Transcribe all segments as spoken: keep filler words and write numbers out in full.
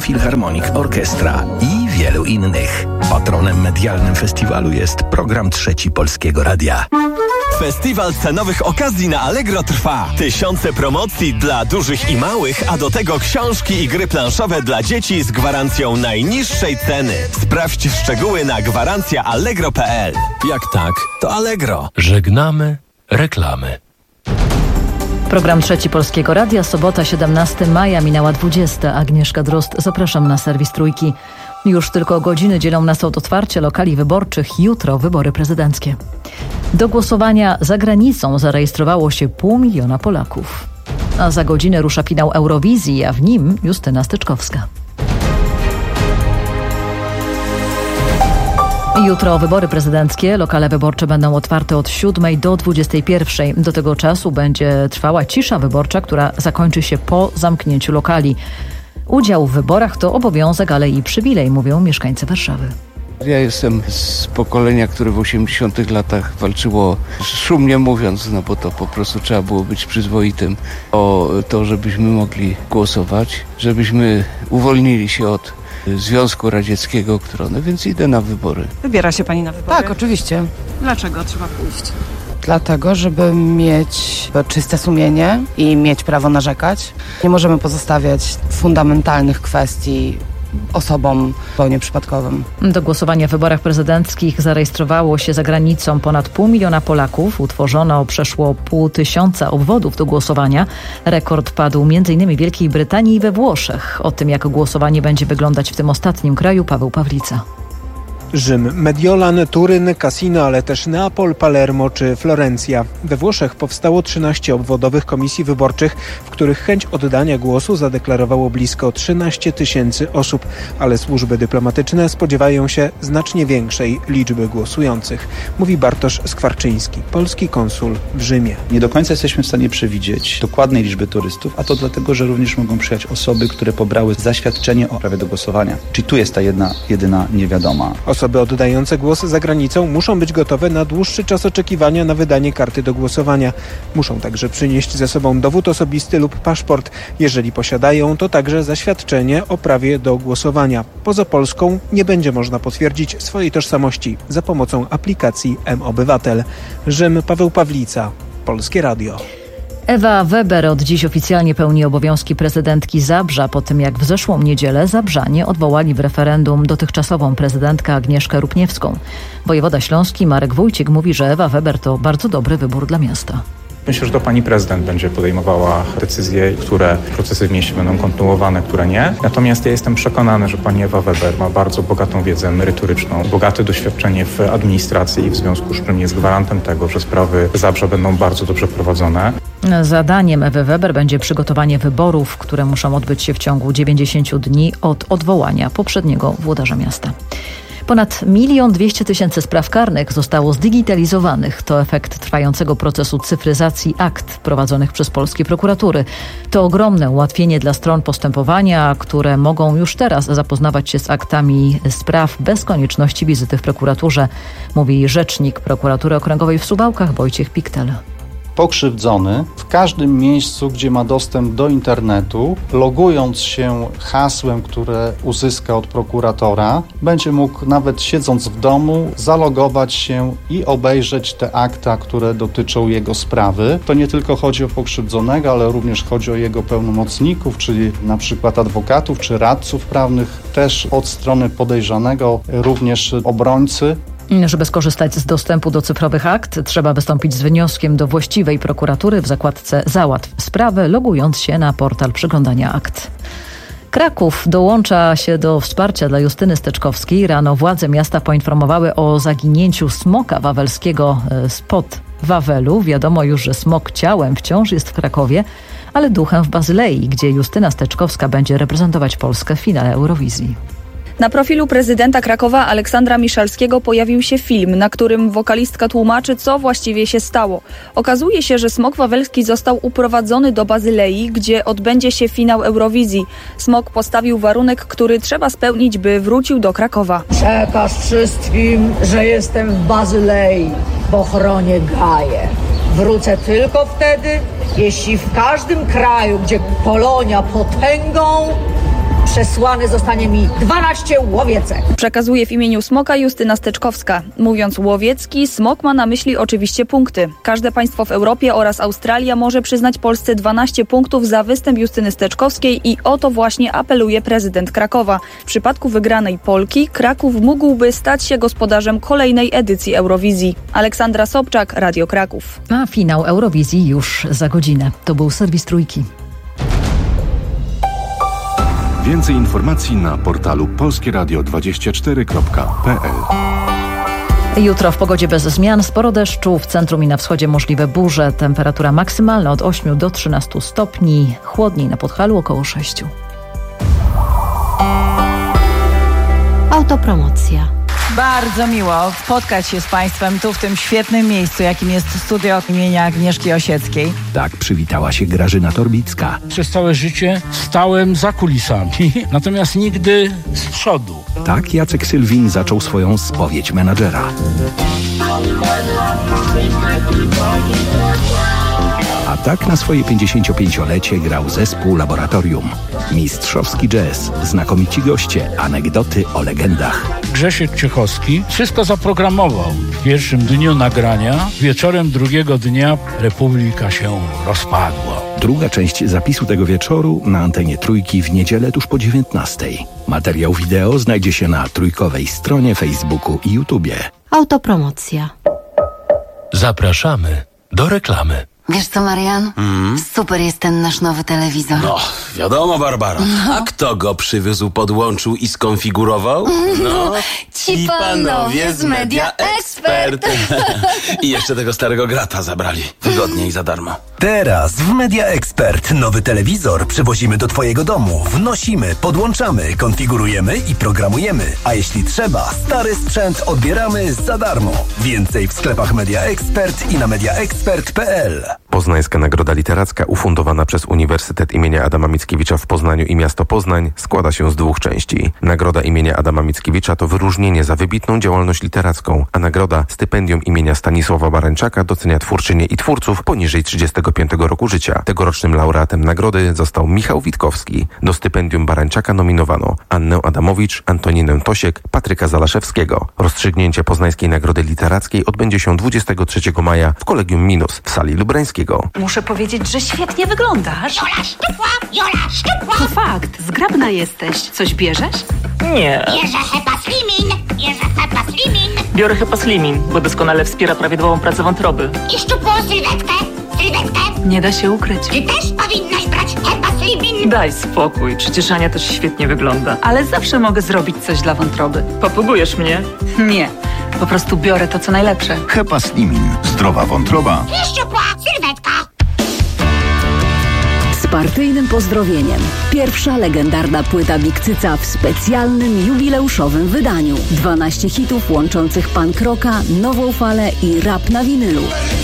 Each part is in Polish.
Philharmonic Orchestra i wielu innych. Patronem medialnym festiwalu jest program Trzeci Polskiego Radia. Festiwal cenowych okazji na Allegro trwa. Tysiące promocji dla dużych i małych, a do tego książki i gry planszowe dla dzieci z gwarancją najniższej ceny. Sprawdź szczegóły na gwarancja allegro kropka p l. Jak tak, to Allegro. Żegnamy reklamy. Program Trzeci Polskiego Radia, sobota siedemnastego maja, minęła dwudziesta. Agnieszka Drozd, zapraszam na serwis Trójki. Już tylko godziny dzielą nas od otwarcia lokali wyborczych. Jutro wybory prezydenckie. Do głosowania za granicą zarejestrowało się pół miliona Polaków. A za godzinę rusza finał Eurowizji, a w nim Justyna Styczkowska. Jutro wybory prezydenckie. Lokale wyborcze będą otwarte od siódmej do dwudziestej pierwszej. Do tego czasu będzie trwała cisza wyborcza, która zakończy się po zamknięciu lokali. Udział w wyborach to obowiązek, ale i przywilej, mówią mieszkańcy Warszawy. Ja jestem z pokolenia, które w osiemdziesiątych latach walczyło, szumnie mówiąc, no bo to po prostu trzeba było być przyzwoitym, o to, żebyśmy mogli głosować, żebyśmy uwolnili się od Związku Radzieckiego, który, no więc idę na wybory. Wybiera się pani na wybory? Tak, oczywiście. Dlaczego trzeba pójść? Dlatego, żeby mieć czyste sumienie i mieć prawo narzekać. Nie możemy pozostawiać fundamentalnych kwestii osobom zupełnie przypadkowym. Do głosowania w wyborach prezydenckich zarejestrowało się za granicą ponad pół miliona Polaków. Utworzono przeszło pół tysiąca obwodów do głosowania. Rekord padł między innymi w Wielkiej Brytanii i we Włoszech. O tym, jak głosowanie będzie wyglądać w tym ostatnim kraju, Paweł Pawlica. Rzym, Mediolan, Turyn, Cassino, ale też Neapol, Palermo czy Florencja. We Włoszech powstało trzynaście obwodowych komisji wyborczych, w których chęć oddania głosu zadeklarowało blisko trzynaście tysięcy osób, ale służby dyplomatyczne spodziewają się znacznie większej liczby głosujących, mówi Bartosz Skwarczyński, polski konsul w Rzymie. Nie do końca jesteśmy w stanie przewidzieć dokładnej liczby turystów, a to dlatego, że również mogą przyjechać osoby, które pobrały zaświadczenie o prawie do głosowania. Czyli tu jest ta jedna, jedyna niewiadoma. Osoby oddające głos za granicą muszą być gotowe na dłuższy czas oczekiwania na wydanie karty do głosowania. Muszą także przynieść ze sobą dowód osobisty lub paszport. Jeżeli posiadają, to także zaświadczenie o prawie do głosowania. Poza Polską nie będzie można potwierdzić swojej tożsamości za pomocą aplikacji M-Obywatel. Rzym, Paweł Pawlica, Polskie Radio. Ewa Weber od dziś oficjalnie pełni obowiązki prezydentki Zabrza, po tym jak w zeszłą niedzielę Zabrzanie odwołali w referendum dotychczasową prezydentkę Agnieszkę Rupniewską. Wojewoda śląski Marek Wójcik mówi, że Ewa Weber to bardzo dobry wybór dla miasta. Myślę, że to pani prezydent będzie podejmowała decyzje, które procesy w mieście będą kontynuowane, które nie. Natomiast ja jestem przekonany, że pani Ewa Weber ma bardzo bogatą wiedzę merytoryczną, bogate doświadczenie w administracji i w związku z czym jest gwarantem tego, że sprawy Zabrza będą bardzo dobrze prowadzone. Zadaniem Ewy Weber będzie przygotowanie wyborów, które muszą odbyć się w ciągu dziewięćdziesięciu dni od odwołania poprzedniego włodarza miasta. Ponad milion dwieście tysięcy spraw karnych zostało zdigitalizowanych. To efekt trwającego procesu cyfryzacji akt prowadzonych przez polskie prokuratury. To ogromne ułatwienie dla stron postępowania, które mogą już teraz zapoznawać się z aktami spraw bez konieczności wizyty w prokuraturze, mówi rzecznik Prokuratury Okręgowej w Suwałkach Wojciech Piktel. Pokrzywdzony w każdym miejscu, gdzie ma dostęp do internetu, logując się hasłem, które uzyska od prokuratora, będzie mógł nawet siedząc w domu zalogować się i obejrzeć te akta, które dotyczą jego sprawy. To nie tylko chodzi o pokrzywdzonego, ale również chodzi o jego pełnomocników, czyli na przykład adwokatów czy radców prawnych, też od strony podejrzanego, również obrońcy. Żeby skorzystać z dostępu do cyfrowych akt, trzeba wystąpić z wnioskiem do właściwej prokuratury w zakładce Załatw sprawę, logując się na portal przeglądania akt. Kraków dołącza się do wsparcia dla Justyny Styczkowskiej. Rano władze miasta poinformowały o zaginięciu smoka wawelskiego spod Wawelu. Wiadomo już, że smok ciałem wciąż jest w Krakowie, ale duchem w Bazylei, gdzie Justyna Styczkowska będzie reprezentować Polskę w finale Eurowizji. Na profilu prezydenta Krakowa Aleksandra Miszalskiego pojawił się film, na którym wokalistka tłumaczy, co właściwie się stało. Okazuje się, że smok wawelski został uprowadzony do Bazylei, gdzie odbędzie się finał Eurowizji. Smok postawił warunek, który trzeba spełnić, by wrócił do Krakowa. Przekaż wszystkim, że jestem w Bazylei, bo chronię Gaję. Wrócę tylko wtedy, jeśli w każdym kraju, gdzie Polonia potęgą, przesłane zostanie mi dwanaście łowiecek. Przekazuje w imieniu Smoka Justyna Steczkowska. Mówiąc łowiecki, Smok ma na myśli oczywiście punkty. Każde państwo w Europie oraz Australia może przyznać Polsce dwanaście punktów za występ Justyny Steczkowskiej i o to właśnie apeluje prezydent Krakowa. W przypadku wygranej Polki Kraków mógłby stać się gospodarzem kolejnej edycji Eurowizji. Aleksandra Sobczak, Radio Kraków. A finał Eurowizji już za godzinę. To był serwis Trójki. Więcej informacji na portalu polskie radio dwadzieścia cztery kropka p l. Jutro w pogodzie bez zmian, sporo deszczu, w centrum i na wschodzie możliwe burze. Temperatura maksymalna od ośmiu do trzynastu stopni, chłodniej na Podhalu około sześciu. Autopromocja. Bardzo miło spotkać się z Państwem tu w tym świetnym miejscu, jakim jest studio imienia Agnieszki Osieckiej. Tak przywitała się Grażyna Torbicka. Przez całe życie stałem za kulisami, natomiast nigdy z przodu. Tak Jacek Sylwin zaczął swoją spowiedź menadżera. A tak na swoje pięćdziesięciopięciolecie grał zespół Laboratorium. Mistrzowski jazz, znakomici goście, anegdoty o legendach. Grzesiek Ciechowski wszystko zaprogramował. W pierwszym dniu nagrania, wieczorem drugiego dnia Republika się rozpadła. Druga część zapisu tego wieczoru na antenie Trójki w niedzielę tuż po dziewiętnastej. Materiał wideo znajdzie się na trójkowej stronie, Facebooku i YouTubie. Autopromocja. Zapraszamy do reklamy. Wiesz co, Marian? Mm. Super jest ten nasz nowy telewizor. No, wiadomo, Barbara. No. A kto go przywiózł, podłączył i skonfigurował? No, ci panowie z Media Expert. I jeszcze tego starego grata zabrali. Wygodnie i za darmo. Teraz w Media Expert nowy telewizor przywozimy do Twojego domu. Wnosimy, podłączamy, konfigurujemy i programujemy. A jeśli trzeba, stary sprzęt odbieramy za darmo. Więcej w sklepach Media Expert i na media expert kropka p l. Poznańska Nagroda Literacka ufundowana przez Uniwersytet imienia Adama Mickiewicza w Poznaniu i miasto Poznań składa się z dwóch części. Nagroda imienia Adama Mickiewicza to wyróżnienie za wybitną działalność literacką, a nagroda stypendium imienia Stanisława Barańczaka docenia twórczynie i twórców poniżej trzydziestego piątego roku życia. Tegorocznym laureatem nagrody został Michał Witkowski. Do stypendium Barańczaka nominowano Annę Adamowicz, Antoninę Tosiek, Patryka Zalaszewskiego. Rozstrzygnięcie Poznańskiej Nagrody Literackiej odbędzie się dwudziestego trzeciego maja w Kolegium Minus w sali Lubrańskiego. Muszę powiedzieć, że świetnie wyglądasz. Jola szczupła, Jola szczupła. To fakt, zgrabna jesteś. Coś bierzesz? Nie. Bierze Hepa Slimin, bierze Hepa Slimin. Biorę Hepa Slimin, bo doskonale wspiera prawidłową pracę wątroby. I szczupłą sylwetkę, sylwetkę. Nie da się ukryć. Ty też powinnaś brać Hepa Slimin. Daj spokój, przecież Ania też świetnie wygląda. Ale zawsze mogę zrobić coś dla wątroby. Popugujesz mnie? Nie, po prostu biorę to, co najlepsze. Hepa Slimin. Zdrowa wątroba. I szczupła sylwetka. Z partyjnym pozdrowieniem. Pierwsza legendarna płyta Big Cyca w specjalnym, jubileuszowym wydaniu. dwanaście hitów łączących punk rocka, nową falę i rap na winylu.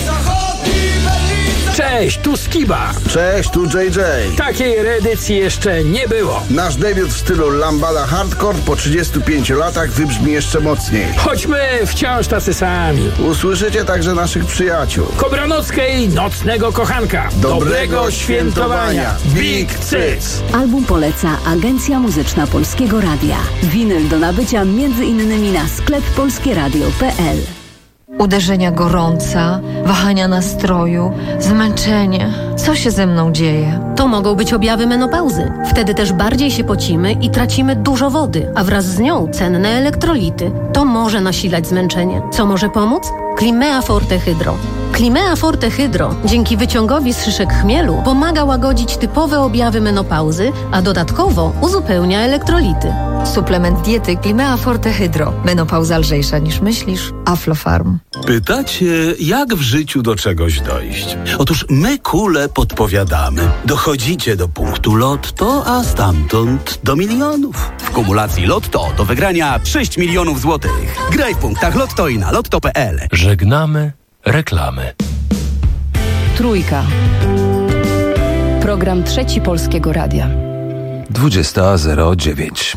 Cześć, tu Skiba. Cześć, tu J J. Takiej reedycji jeszcze nie było. Nasz debiut w stylu lambada hardcore po trzydziestu pięciu latach wybrzmi jeszcze mocniej. Choćmy wciąż tacy sami. Usłyszycie także naszych przyjaciół. Kobranockiej Nocnego Kochanka. Dobrego, Dobrego świętowania. Big Cyc. Album poleca Agencja Muzyczna Polskiego Radia. Winyl do nabycia między innymi na sklep polskieradio kropka p l. Uderzenia gorąca, wahania nastroju, zmęczenie. Co się ze mną dzieje? To mogą być objawy menopauzy. Wtedy też bardziej się pocimy i tracimy dużo wody, a wraz z nią cenne elektrolity. To może nasilać zmęczenie. Co może pomóc? Climea Forte Hydro. Climea Forte Hydro dzięki wyciągowi z szyszek chmielu pomaga łagodzić typowe objawy menopauzy, a dodatkowo uzupełnia elektrolity. Suplement diety Climea Forte Hydro. Menopauza lżejsza niż myślisz. Aflofarm. Pytacie, jak w życiu do czegoś dojść? Otóż my kule podpowiadamy. Dochodzicie do punktu Lotto, a stamtąd do milionów. W kumulacji Lotto do wygrania sześć milionów złotych. Graj w punktach Lotto i na lotto kropka p l. Żegnamy reklamy. Trójka. Program Trzeci Polskiego Radia. dwudziesta zero dziewięć.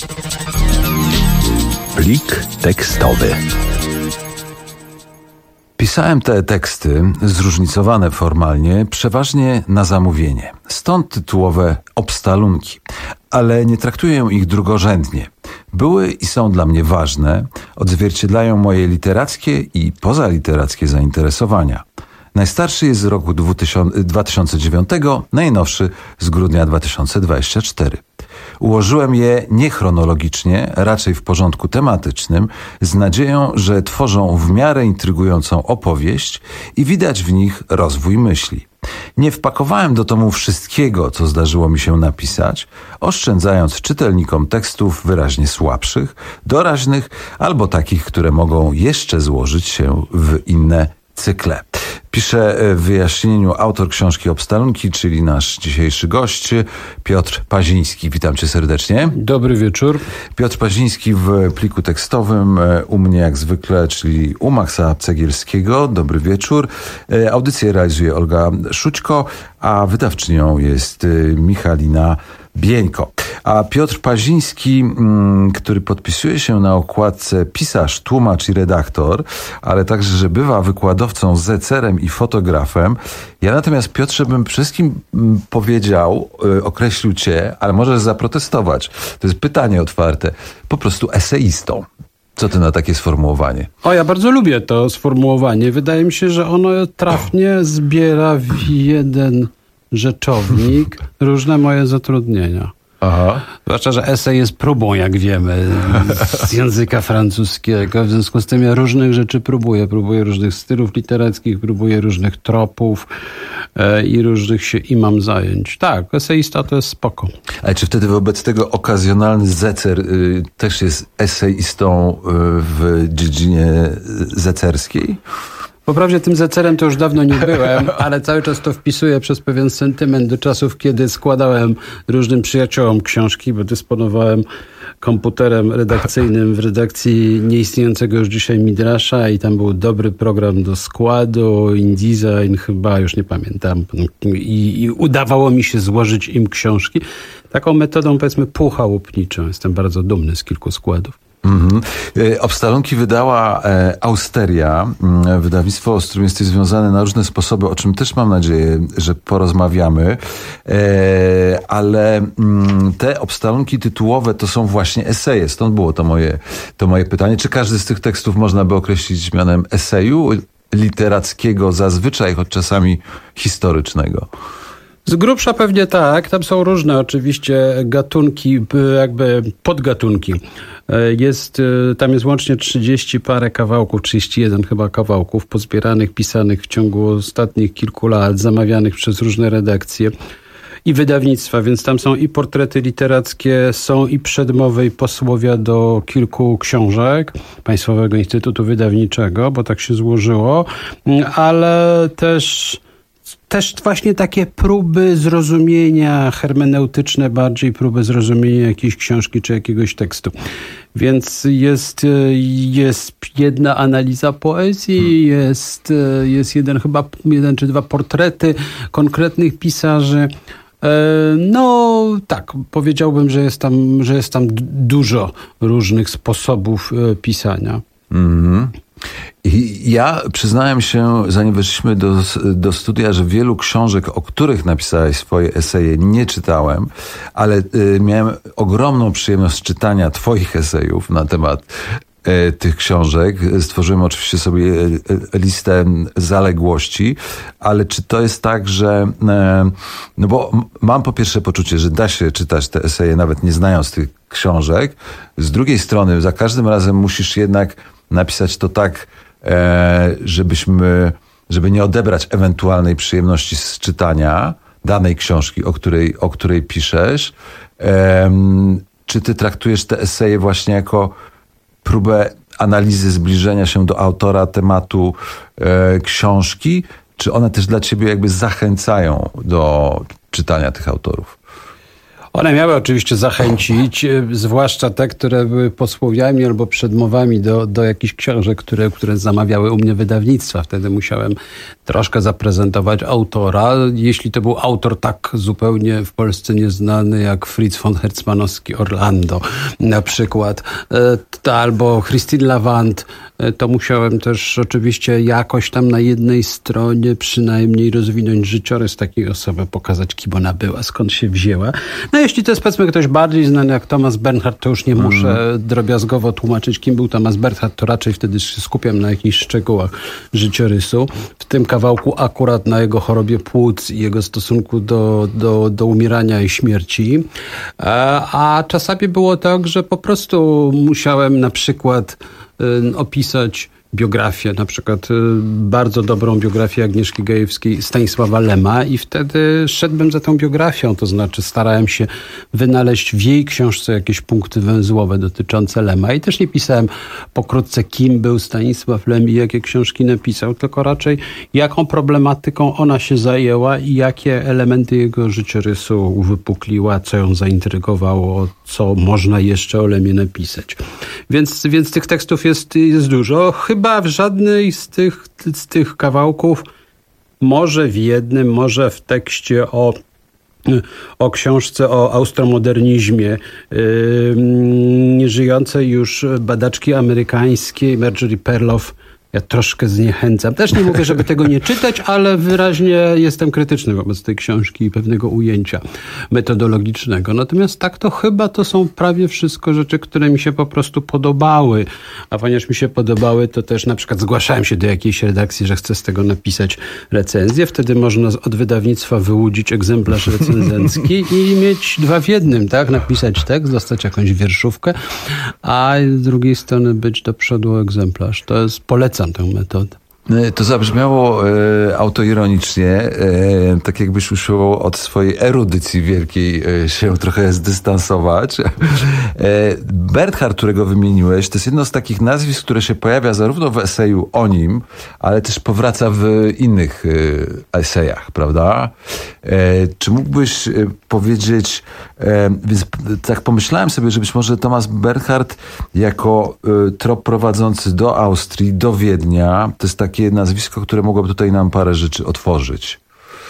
Plik tekstowy. Pisałem te teksty, zróżnicowane formalnie, przeważnie na zamówienie. Stąd tytułowe obstalunki. Ale nie traktuję ich drugorzędnie. Były i są dla mnie ważne, odzwierciedlają moje literackie i pozaliterackie zainteresowania. Najstarszy jest z roku dwa tysiące dziewiątego, najnowszy z grudnia dwa tysiące dwudziestego czwartego. Ułożyłem je nie chronologicznie, raczej w porządku tematycznym, z nadzieją, że tworzą w miarę intrygującą opowieść i widać w nich rozwój myśli. Nie wpakowałem do tomu wszystkiego, co zdarzyło mi się napisać, oszczędzając czytelnikom tekstów wyraźnie słabszych, doraźnych albo takich, które mogą jeszcze złożyć się w inne cykle. Pisze w wyjaśnieniu autor książki Obstalunki, czyli nasz dzisiejszy gość, Piotr Paziński. Witam cię serdecznie. Dobry wieczór. Piotr Paziński w pliku tekstowym, u mnie jak zwykle, czyli u Maxa Cegielskiego. Dobry wieczór. Audycję realizuje Olga Szućko, a wydawczynią jest Michalina Bieńko. A Piotr Paziński, który podpisuje się na okładce pisarz, tłumacz i redaktor, ale także, że bywa wykładowcą, zecerem i fotografem. Ja natomiast, Piotrze, bym wszystkim powiedział, określił cię, ale możesz zaprotestować. To jest pytanie otwarte. Po prostu eseistą. Co ty na takie sformułowanie? O, ja bardzo lubię to sformułowanie. Wydaje mi się, że ono trafnie zbiera w jeden rzeczownik różne moje zatrudnienia. Aha. Zwłaszcza, że esej jest próbą, jak wiemy, z języka francuskiego. W związku z tym ja różnych rzeczy próbuję. Próbuję różnych stylów literackich, próbuję różnych tropów e, i różnych się imam zajęć. Tak, eseista to jest spoko. Ale czy wtedy wobec tego okazjonalny zecer y, też jest eseistą y, w dziedzinie zecerskiej? Wprawdzie tym zecerem to już dawno nie byłem, ale cały czas to wpisuję przez pewien sentyment do czasów, kiedy składałem różnym przyjaciołom książki, bo dysponowałem komputerem redakcyjnym w redakcji nieistniejącego już dzisiaj Midrasza i tam był dobry program do składu, InDesign chyba, już nie pamiętam. I, i udawało mi się złożyć im książki. Taką metodą, powiedzmy, półchałupniczą. Jestem bardzo dumny z kilku składów. Mhm. Obstalunki wydała e, Austeria, e, wydawnictwo, z którym jesteś związany na różne sposoby, o czym też mam nadzieję, że porozmawiamy, e, ale m, te obstalunki tytułowe to są właśnie eseje, stąd było to moje, to moje pytanie. Czy każdy z tych tekstów można by określić mianem eseju literackiego zazwyczaj, choć czasami historycznego? Z grubsza pewnie tak. Tam są różne oczywiście gatunki, jakby podgatunki. Jest, tam jest łącznie trzydzieści parę kawałków, trzydzieści jeden chyba kawałków pozbieranych, pisanych w ciągu ostatnich kilku lat, zamawianych przez różne redakcje i wydawnictwa, więc tam są i portrety literackie, są i przedmowy i posłowia do kilku książek Państwowego Instytutu Wydawniczego, bo tak się złożyło, ale też Też właśnie takie próby zrozumienia hermeneutyczne, bardziej próby zrozumienia jakiejś książki czy jakiegoś tekstu. Więc jest, jest jedna analiza poezji, jest, jest jeden chyba, jeden czy dwa portrety konkretnych pisarzy. No tak, powiedziałbym, że jest tam, że jest tam dużo różnych sposobów pisania. Mhm. I ja przyznałem się, zanim weszliśmy do, do studia, że wielu książek, o których napisałeś swoje eseje, nie czytałem, ale y, miałem ogromną przyjemność czytania twoich esejów na temat y, tych książek. Stworzyłem oczywiście sobie y, y, listę zaległości, ale czy to jest tak, że y, no bo mam po pierwsze poczucie, że da się czytać te eseje nawet nie znając tych książek. Z drugiej strony za każdym razem musisz jednak napisać to tak, e, żebyśmy, żeby nie odebrać ewentualnej przyjemności z czytania danej książki, o której, o której piszesz. E, czy ty traktujesz te eseje właśnie jako próbę analizy, zbliżenia się do autora tematu e, książki, czy one też dla ciebie jakby zachęcają do czytania tych autorów? One miały oczywiście zachęcić, zwłaszcza te, które były posłowiami albo przedmowami do, do jakichś książek, które, które zamawiały u mnie wydawnictwa. Wtedy musiałem troszkę zaprezentować autora. Jeśli to był autor tak zupełnie w Polsce nieznany jak Fritz von Herzmanowski Orlando na przykład, albo Christine Lavant, to musiałem też oczywiście jakoś tam na jednej stronie przynajmniej rozwinąć życiorys takiej osoby, pokazać, kim ona była, skąd się wzięła. No jeśli to jest, powiedzmy, ktoś bardziej znany jak Thomas Bernhard, to już nie muszę mm. drobiazgowo tłumaczyć, kim był Thomas Bernhard, to raczej wtedy się skupiam na jakichś szczegółach życiorysu. W tym kawałku akurat na jego chorobie płuc i jego stosunku do, do, do umierania i śmierci. A, a czasami było tak, że po prostu musiałem na przykład y, opisać biografię, na przykład y, bardzo dobrą biografię Agnieszki Gajewskiej, Stanisława Lema, i wtedy szedłbym za tą biografią, to znaczy starałem się wynaleźć w jej książce jakieś punkty węzłowe dotyczące Lema i też nie pisałem pokrótce, kim był Stanisław Lem i jakie książki napisał, tylko raczej jaką problematyką ona się zajęła i jakie elementy jego życiorysu uwypukliła, co ją zaintrygowało, co można jeszcze o Lemie napisać. Więc, więc tych tekstów jest, jest dużo. Chyba w żadnej z tych, z tych kawałków, może w jednym, może w tekście o, o książce o austromodernizmie yy, nieżyjącej już badaczki amerykańskiej Marjorie Perloff ja troszkę zniechęcam. Też nie mówię, żeby tego nie czytać, ale wyraźnie jestem krytyczny wobec tej książki i pewnego ujęcia metodologicznego. Natomiast tak to chyba to są prawie wszystko rzeczy, które mi się po prostu podobały. A ponieważ mi się podobały, to też na przykład zgłaszałem się do jakiejś redakcji, że chcę z tego napisać recenzję. Wtedy można od wydawnictwa wyłudzić egzemplarz recenzencki i mieć dwa w jednym, tak? Napisać tekst, dostać jakąś wierszówkę, a z drugiej strony być do przodu egzemplarz. To jest, polecam tę metodę. To zabrzmiało e, autoironicznie, e, tak jakbyś usiłował od swojej erudycji wielkiej e, się trochę zdystansować. E, Bernhard, którego wymieniłeś, to jest jedno z takich nazwisk, które się pojawia zarówno w eseju o nim, ale też powraca w innych e, esejach, prawda? E, czy mógłbyś e, powiedzieć, e, więc tak pomyślałem sobie, że być może Thomas Bernhard jako e, trop prowadzący do Austrii, do Wiednia, to jest taki nazwisko, które mogłoby tutaj nam parę rzeczy otworzyć.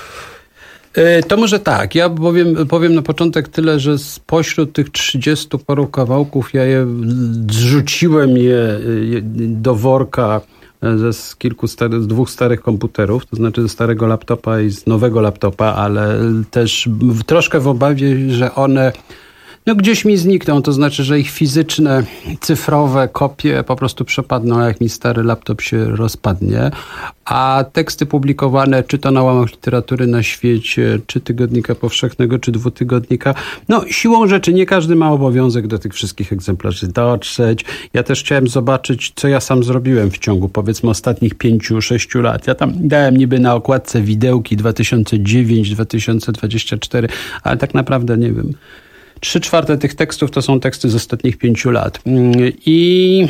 To może tak. Ja powiem, powiem na początek tyle, że spośród tych trzydziestu paru kawałków ja je zrzuciłem je do worka ze z kilku stary, z dwóch starych komputerów, to znaczy ze starego laptopa i z nowego laptopa, ale też w, troszkę w obawie, że one no gdzieś mi znikną, to znaczy, że ich fizyczne, cyfrowe kopie po prostu przepadną, jak mi stary laptop się rozpadnie, a teksty publikowane, czy to na łamach literatury na świecie, czy Tygodnika Powszechnego, czy Dwutygodnika, no siłą rzeczy nie każdy ma obowiązek do tych wszystkich egzemplarzy dotrzeć. Ja też chciałem zobaczyć, co ja sam zrobiłem w ciągu, powiedzmy, ostatnich pięciu, sześciu lat. Ja tam dałem niby na okładce widełki dwa tysiące dziewiąty do dwa tysiące dwudziestego czwartego, ale tak naprawdę nie wiem. Trzy czwarte tych tekstów to są teksty z ostatnich pięciu lat. I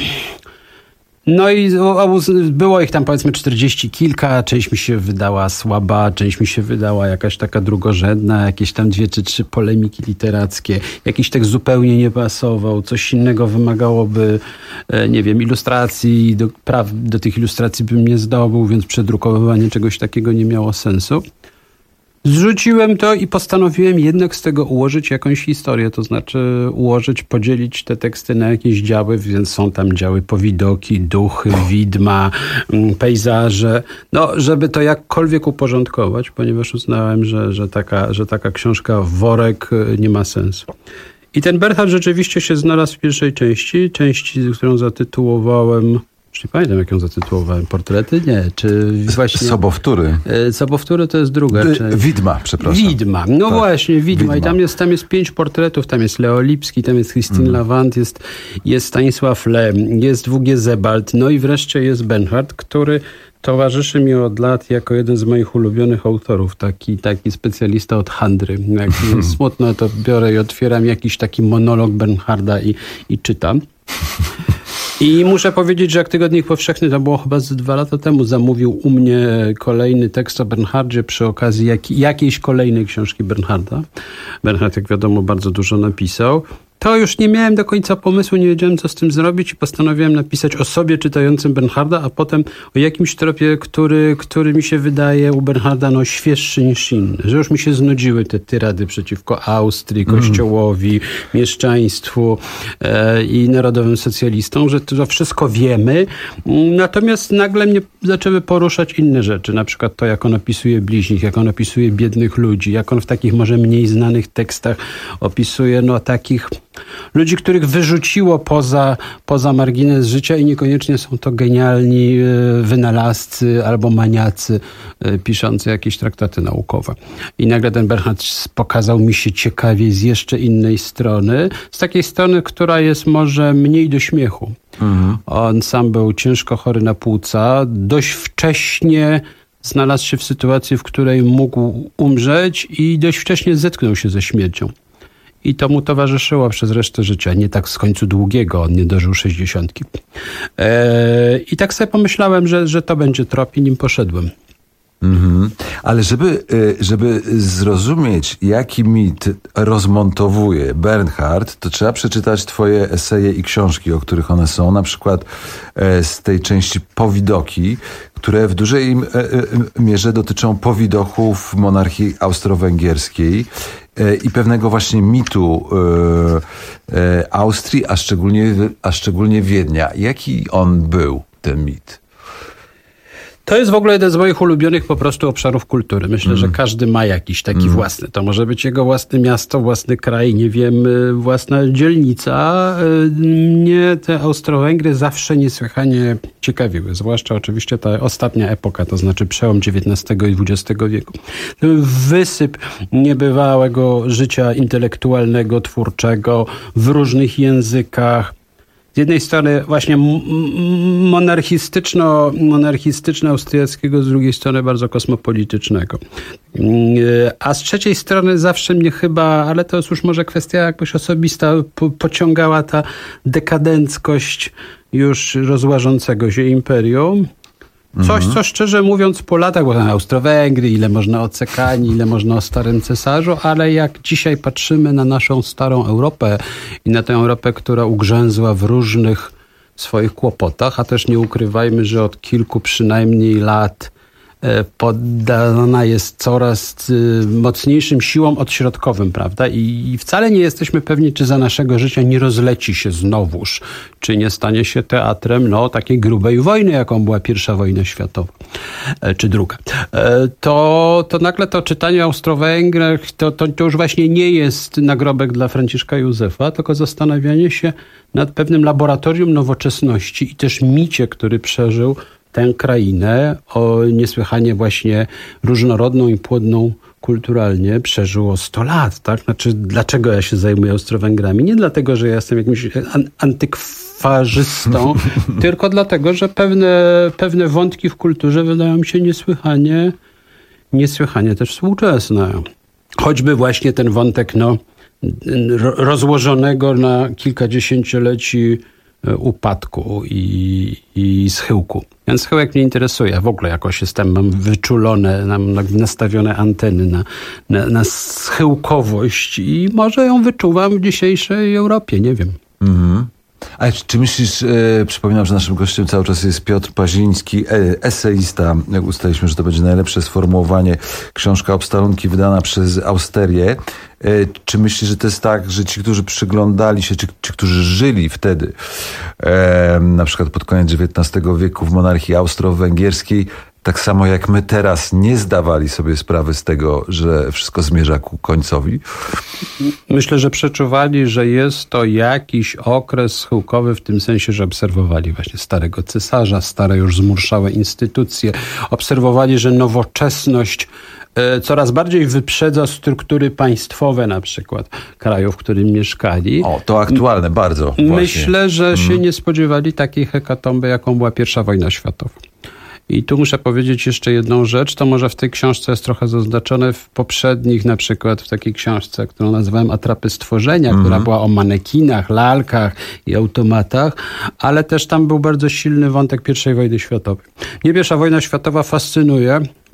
no i było ich tam powiedzmy czterdzieści kilka, część mi się wydała słaba, część mi się wydała jakaś taka drugorzędna, jakieś tam dwie czy trzy polemiki literackie, jakiś tekst zupełnie nie pasował, coś innego wymagałoby, nie wiem, ilustracji, do, praw do tych ilustracji bym nie zdobył, więc przedrukowywanie czegoś takiego nie miało sensu. Zrzuciłem to i postanowiłem jednak z tego ułożyć jakąś historię, to znaczy ułożyć, podzielić te teksty na jakieś działy, więc są tam działy powidoki, duchy, widma, pejzaże, no żeby to jakkolwiek uporządkować, ponieważ uznałem, że, że, taka, że taka książka w worek nie ma sensu. I ten Bernhard rzeczywiście się znalazł w pierwszej części, części, którą zatytułowałem... Nie pamiętam, jak ją zatytułowałem. Portrety? Nie. Czy właśnie... Sobowtóry. Sobowtóry to jest druga. D- czy... Widma, przepraszam. Widma. No tak. Właśnie, Widma. Widma. I tam jest, tam jest pięć portretów. Tam jest Leo Lipski, tam jest Christine mm. Lavant, jest, jest Stanisław Lem, jest W G Sebald, no i wreszcie jest Bernhard, który towarzyszy mi od lat jako jeden z moich ulubionych autorów. Taki, taki specjalista od handry. Jak mi jest smutno, to biorę i otwieram jakiś taki monolog Bernharda i, i czytam. I muszę powiedzieć, że jak Tygodnik Powszechny, to było chyba z dwa lata temu, zamówił u mnie kolejny tekst o Bernhardzie przy okazji jak, jakiejś kolejnej książki Bernharda. Bernhard, jak wiadomo, bardzo dużo napisał. to już nie miałem do końca pomysłu, nie wiedziałem, co z tym zrobić i postanowiłem napisać o sobie czytającym Bernharda, a potem o jakimś tropie, który, który mi się wydaje u Bernharda no, świeższy niż inny. Że już mi się znudziły te tyrady przeciwko Austrii, Kościołowi, mm. mieszczaństwu e, i narodowym socjalistom, że to wszystko wiemy. Natomiast nagle mnie zaczęły poruszać inne rzeczy. Na przykład to, jak on opisuje bliźnich, jak on opisuje biednych ludzi, jak on w takich może mniej znanych tekstach opisuje no takich ludzi, których wyrzuciło poza, poza margines życia i niekoniecznie są to genialni wynalazcy albo maniacy piszący jakieś traktaty naukowe. I nagle ten Bernhard pokazał mi się ciekawie z jeszcze innej strony, z takiej strony, która jest może mniej do śmiechu. Mhm. On sam był ciężko chory na płuca, dość wcześnie znalazł się w sytuacji, w której mógł umrzeć i dość wcześnie zetknął się ze śmiercią. I to mu towarzyszyło przez resztę życia. Nie tak z końcu długiego, on nie dożył sześćdziesiątki. Eee, I tak sobie pomyślałem, że, że to będzie trop i nim poszedłem. Mhm. Ale żeby, żeby zrozumieć, jaki mit rozmontowuje Bernhard, to trzeba przeczytać twoje eseje i książki, o których one są. Na przykład z tej części Powidoki, które w dużej mierze dotyczą powidoków monarchii austro-węgierskiej i pewnego właśnie mitu Austrii, a szczególnie, a szczególnie Wiednia. Jaki on był, ten mit? To jest w ogóle jeden z moich ulubionych po prostu obszarów kultury. Myślę, mm. że każdy ma jakiś taki mm. własny. To może być jego własne miasto, własny kraj, nie wiem, własna dzielnica. Mnie te Austro-Węgry zawsze niesłychanie ciekawiły. Zwłaszcza oczywiście ta ostatnia epoka, to znaczy przełom dziewiętnastego i dwudziestego wieku. Ten wysyp niebywałego życia intelektualnego, twórczego w różnych językach. Z jednej strony właśnie monarchistyczno, monarchistyczno-austriackiego, z drugiej strony bardzo kosmopolitycznego. A z trzeciej strony zawsze mnie chyba, ale to jest już może kwestia jakoś osobista, po, pociągała ta dekadenckość już rozłażącego się imperium. Coś, co szczerze mówiąc po latach, bo tam Austro-Węgry, ile można o Cekani, ile można o starym cesarzu, ale jak dzisiaj patrzymy na naszą starą Europę i na tę Europę, która ugrzęzła w różnych swoich kłopotach, a też nie ukrywajmy, że od kilku przynajmniej lat poddana jest coraz mocniejszym siłom odśrodkowym, prawda? I wcale nie jesteśmy pewni, czy za naszego życia nie rozleci się znowuż, czy nie stanie się teatrem no, takiej grubej wojny, jaką była pierwsza wojna światowa, czy druga. To, to nagle to czytanie o Austro-Węgrach, to, to, to już właśnie nie jest nagrobek dla Franciszka Józefa, tylko zastanawianie się nad pewnym laboratorium nowoczesności i też micie, który przeżył tę krainę, o niesłychanie właśnie różnorodną i płodną kulturalnie, przeżyło sto lat, tak? Znaczy, dlaczego ja się zajmuję Austro-Węgrami? Nie dlatego, że ja jestem jakimś an- antykwarzystą, tylko dlatego, że pewne, pewne wątki w kulturze wydają mi się niesłychanie, niesłychanie też współczesne. Choćby właśnie ten wątek, no, rozłożonego na kilkadziesięcioleci upadku i, i schyłku. Ten schyłek mnie interesuje. W ogóle jakoś jestem, mam wyczulone, mam nastawione anteny na, na, na schyłkowość i może ją wyczuwam w dzisiejszej Europie, nie wiem. Mhm. A czy myślisz, e, przypominam, że naszym gościem cały czas jest Piotr Paziński, e, eseista, jak ustaliliśmy, że to będzie najlepsze sformułowanie, książka Obstalunki wydana przez Austerię. E, czy myślisz, że to jest tak, że ci, którzy przyglądali się, czy, czy którzy żyli wtedy, e, na przykład pod koniec dziewiętnastego wieku w monarchii austro-węgierskiej, tak samo jak my teraz nie zdawali sobie sprawy z tego, że wszystko zmierza ku końcowi? Myślę, że przeczuwali, że jest to jakiś okres schyłkowy w tym sensie, że obserwowali właśnie starego cesarza, stare już zmurszałe instytucje. Obserwowali, że nowoczesność coraz bardziej wyprzedza struktury państwowe na przykład kraju, w którym mieszkali. O, to aktualne bardzo. Właśnie. Myślę, że mm. się nie spodziewali takiej hekatomby, jaką była pierwsza wojna światowa. I tu muszę powiedzieć jeszcze jedną rzecz, to może w tej książce jest trochę zaznaczone, w poprzednich, na przykład w takiej książce, którą nazywałem Atrapy stworzenia, mm-hmm. która była o manekinach, lalkach i automatach, ale też tam był bardzo silny wątek pierwszej wojny światowej. Mnie pierwsza wojna światowa fascynuje,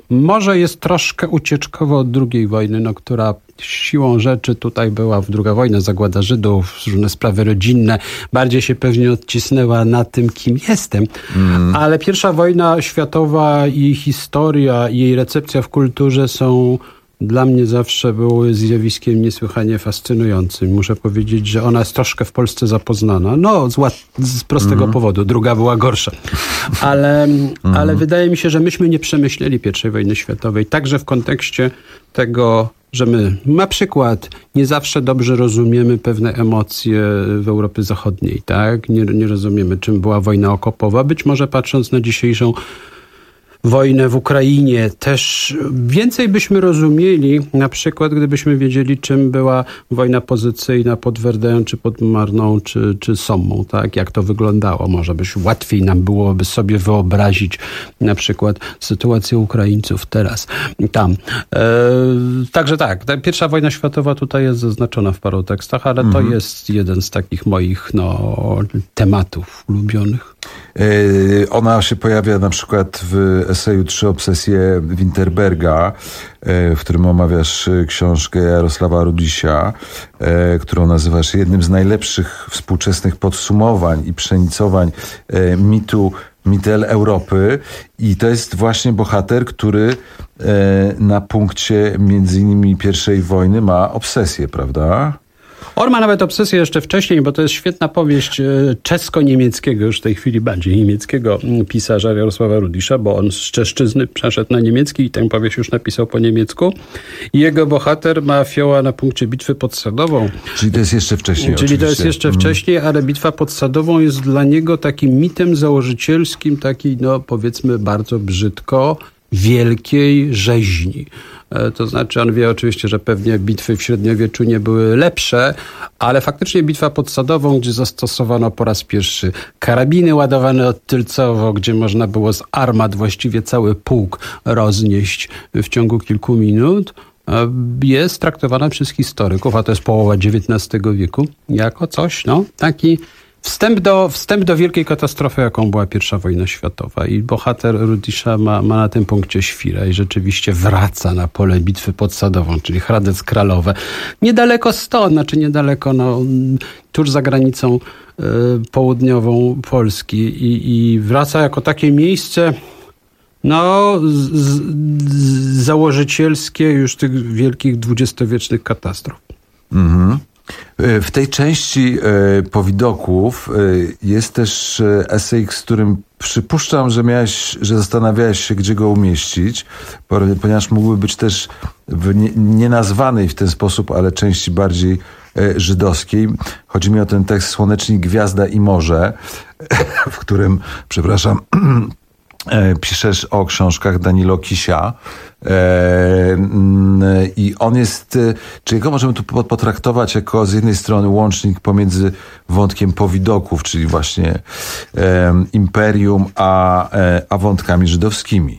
może jest troszkę ucieczkowo od drugiej wojny, no, która siłą rzeczy tutaj była druga wojna, zagłada Żydów, różne sprawy rodzinne. Bardziej się pewnie odcisnęła na tym, kim jestem. Mm. Ale pierwsza wojna światowa i jej historia, i jej recepcja w kulturze są dla mnie zawsze były zjawiskiem niesłychanie fascynującym. Muszę powiedzieć, że ona jest troszkę w Polsce zapoznana. No, z, łat, z prostego mm. powodu. Druga była gorsza. Ale, mm. ale wydaje mi się, że myśmy nie przemyśleli pierwszej wojny światowej. Także w kontekście tego, że my na przykład nie zawsze dobrze rozumiemy pewne emocje w Europie Zachodniej. Tak? Nie, nie rozumiemy, czym była wojna okopowa. Być może patrząc na dzisiejszą wojnę w Ukrainie też więcej byśmy rozumieli, na przykład gdybyśmy wiedzieli, czym była wojna pozycyjna pod Werdeją, czy pod Marną, czy, czy Sommą, tak? Jak to wyglądało. Może byś łatwiej nam byłoby sobie wyobrazić na przykład sytuację Ukraińców teraz tam. E, także tak, ta pierwsza wojna światowa tutaj jest zaznaczona w paru tekstach, ale mhm. to jest jeden z takich moich no, tematów ulubionych. E, ona się pojawia na przykład w eseju Trzy obsesje Winterberga, w którym omawiasz książkę Jarosława Rudisia, którą nazywasz jednym z najlepszych współczesnych podsumowań i przenicowań mitu Mittel Europy. I to jest właśnie bohater, który na punkcie między innymi pierwszej wojny ma obsesję, prawda? On ma nawet obsesję jeszcze wcześniej, bo to jest świetna powieść czesko-niemieckiego, już w tej chwili bardziej niemieckiego pisarza Jarosława Rudisza, bo on z Czeszczyzny przeszedł na niemiecki i tę powieść już napisał po niemiecku. I jego bohater ma fioła na punkcie bitwy pod Sadową. Czyli to jest jeszcze wcześniej. Czyli oczywiście. to jest jeszcze mm. wcześniej, ale bitwa pod Sadową jest dla niego takim mitem założycielskim, takiej, no powiedzmy bardzo brzydko, wielkiej rzeźni. To znaczy on wie oczywiście, że pewnie bitwy w średniowieczu nie były lepsze, ale faktycznie bitwa pod Sadową, gdzie zastosowano po raz pierwszy karabiny ładowane odtylcowo, gdzie można było z armat właściwie cały pułk roznieść w ciągu kilku minut, jest traktowana przez historyków, a to jest połowa dziewiętnastego wieku, jako coś, no, taki Wstęp do, wstęp do wielkiej katastrofy, jaką była pierwsza wojna światowa. I bohater Rudisza ma, ma na tym punkcie świra i rzeczywiście wraca na pole bitwy pod Sadową, czyli Hradec Kralowe. Niedaleko stąd, znaczy niedaleko, no, tuż za granicą y, południową Polski. I, i wraca jako takie miejsce, no, z, z, założycielskie już tych wielkich dwudziestowiecznych katastrof. Mhm. W tej części e, powidoków e, jest też esej, z którym przypuszczam, że miałeś, że zastanawiałeś się, gdzie go umieścić, ponieważ mógłby być też w nie, nienazwanej w ten sposób, ale części bardziej e, żydowskiej. Chodzi mi o ten tekst Słonecznik, Gwiazda i Morze, w którym, przepraszam, piszesz o książkach Danilo Kisia i on jest, czy jego możemy tu potraktować jako z jednej strony łącznik pomiędzy wątkiem powidoków, czyli właśnie imperium, a, a wątkami żydowskimi.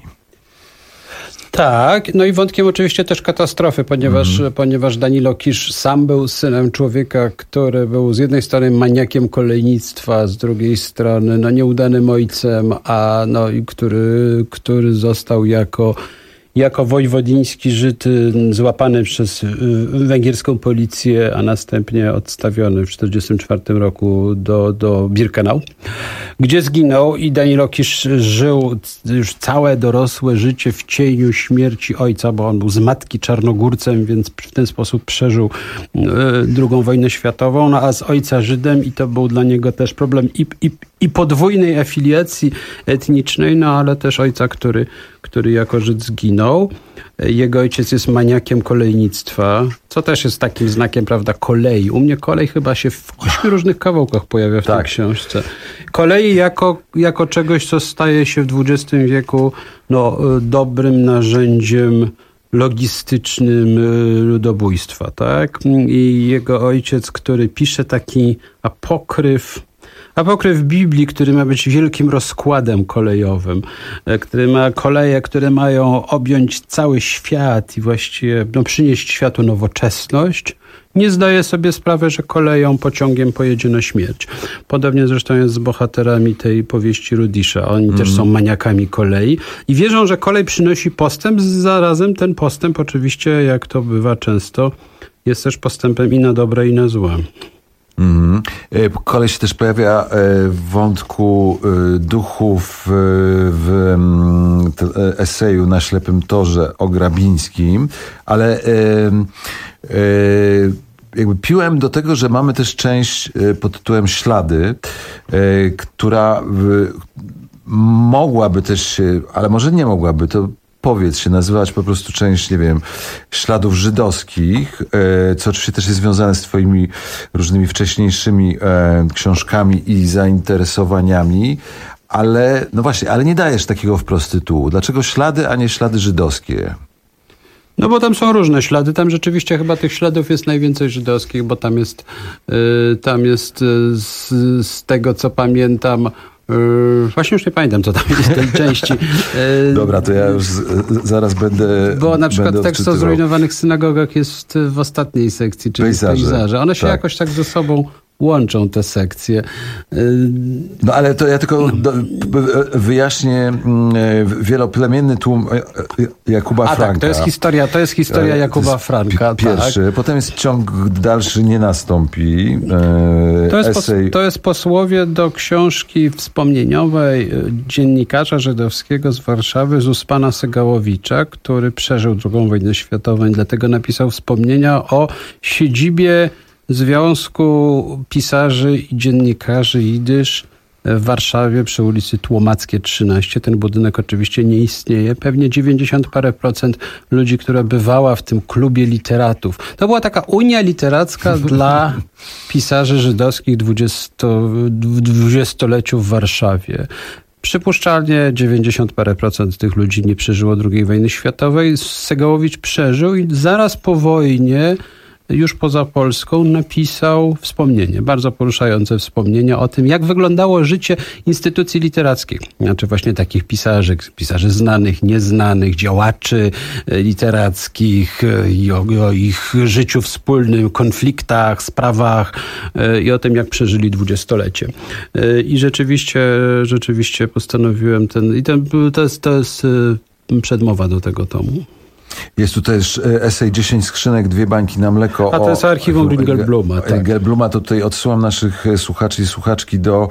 Tak, no i wątkiem oczywiście też katastrofy, ponieważ, mm. ponieważ Danilo Kisz sam był synem człowieka, który był z jednej strony maniakiem kolejnictwa, z drugiej strony no nieudanym ojcem, a no i który, który został jako jako wojwodiński Żyd złapany przez węgierską policję, a następnie odstawiony w tysiąc dziewięćset czterdziestym czwartym roku do, do Birkenau, gdzie zginął i Danilo Kisz żył już całe dorosłe życie w cieniu śmierci ojca, bo on był z matki Czarnogórcem, więc w ten sposób przeżył drugą wojnę światową, no a z ojca Żydem i to był dla niego też problem i, i, i podwójnej afiliacji etnicznej, no ale też ojca, który, który jako Żyd zginął. Jego ojciec jest maniakiem kolejnictwa, co też jest takim znakiem, prawda, kolei. U mnie kolej chyba się w ośmiu różnych kawałkach pojawia w tak. tej książce. Kolei jako, jako czegoś, co staje się w dwudziestym wieku no, dobrym narzędziem logistycznym ludobójstwa, tak? I jego ojciec, który pisze taki apokryf, Apokryf Biblii, który ma być wielkim rozkładem kolejowym, który ma koleje, które mają objąć cały świat i właściwie no, przynieść światu nowoczesność, nie zdaje sobie sprawy, że koleją, pociągiem pojedzie na śmierć. Podobnie zresztą jest z bohaterami tej powieści Rudisha. Oni mm. też są maniakami kolei i wierzą, że kolej przynosi postęp, zarazem ten postęp oczywiście, jak to bywa często, jest też postępem i na dobre, i na złe. Mm. Kolej się też pojawia w wątku duchów w eseju Na ślepym torze o Grabińskim, ale jakby piłem do tego, że mamy też część pod tytułem Ślady, która mogłaby też się, ale może nie mogłaby, to powiedz się, nazywać po prostu część, nie wiem, śladów żydowskich, co oczywiście też jest związane z twoimi różnymi wcześniejszymi książkami i zainteresowaniami, ale no właśnie, ale nie dajesz takiego wprost tytułu. Dlaczego ślady, a nie ślady żydowskie? No bo tam są różne ślady. Tam rzeczywiście chyba tych śladów jest najwięcej żydowskich, bo tam jest, yy, tam jest yy, z, z tego, co pamiętam, Yy, właśnie już nie pamiętam, co tam jest w tej części. Yy, Dobra, to ja już z, zaraz będę Bo na przykład będę tekst o zrujnowanych synagogach jest w ostatniej sekcji, czyli pejzaże. pejzaże. One się tak. jakoś tak ze sobą łączą, te sekcje. No ale to ja tylko do, wyjaśnię wieloplemienny tłum Jakuba A Franka. tak, to jest historia, to jest historia Jakuba Franka. Pierwszy, tak. Potem jest ciąg dalszy, nie nastąpi. To jest, pos, to jest posłowie do książki wspomnieniowej dziennikarza żydowskiego z Warszawy, Zuspana Segałowicza, który przeżył drugą wojnę światową i dlatego napisał wspomnienia o siedzibie Związku Pisarzy i Dziennikarzy Jidysz w Warszawie przy ulicy Tłomackie trzynaście. Ten budynek oczywiście nie istnieje. Pewnie dziewięćdziesiąt parę procent ludzi, która bywała w tym klubie literatów. To była taka unia literacka dla pisarzy żydowskich w dwudziestoleciu w Warszawie. Przypuszczalnie dziewięćdziesiąt parę procent tych ludzi nie przeżyło drugiej wojny światowej. Segałowicz przeżył i zaraz po wojnie już poza Polską napisał wspomnienie, bardzo poruszające wspomnienie o tym, jak wyglądało życie instytucji literackich. Znaczy właśnie takich pisarzy, pisarzy znanych, nieznanych, działaczy literackich i o, o ich życiu wspólnym, konfliktach, sprawach i o tym, jak przeżyli dwudziestolecie. I rzeczywiście, rzeczywiście postanowiłem ten, i ten, to jest, to jest przedmowa do tego tomu. Jest tu też esej dziesięć skrzynek, dwie bańki na mleko. A to jest archiwum Ringelbluma. Tak. Ringelbluma, to tutaj odsyłam naszych słuchaczy i słuchaczki do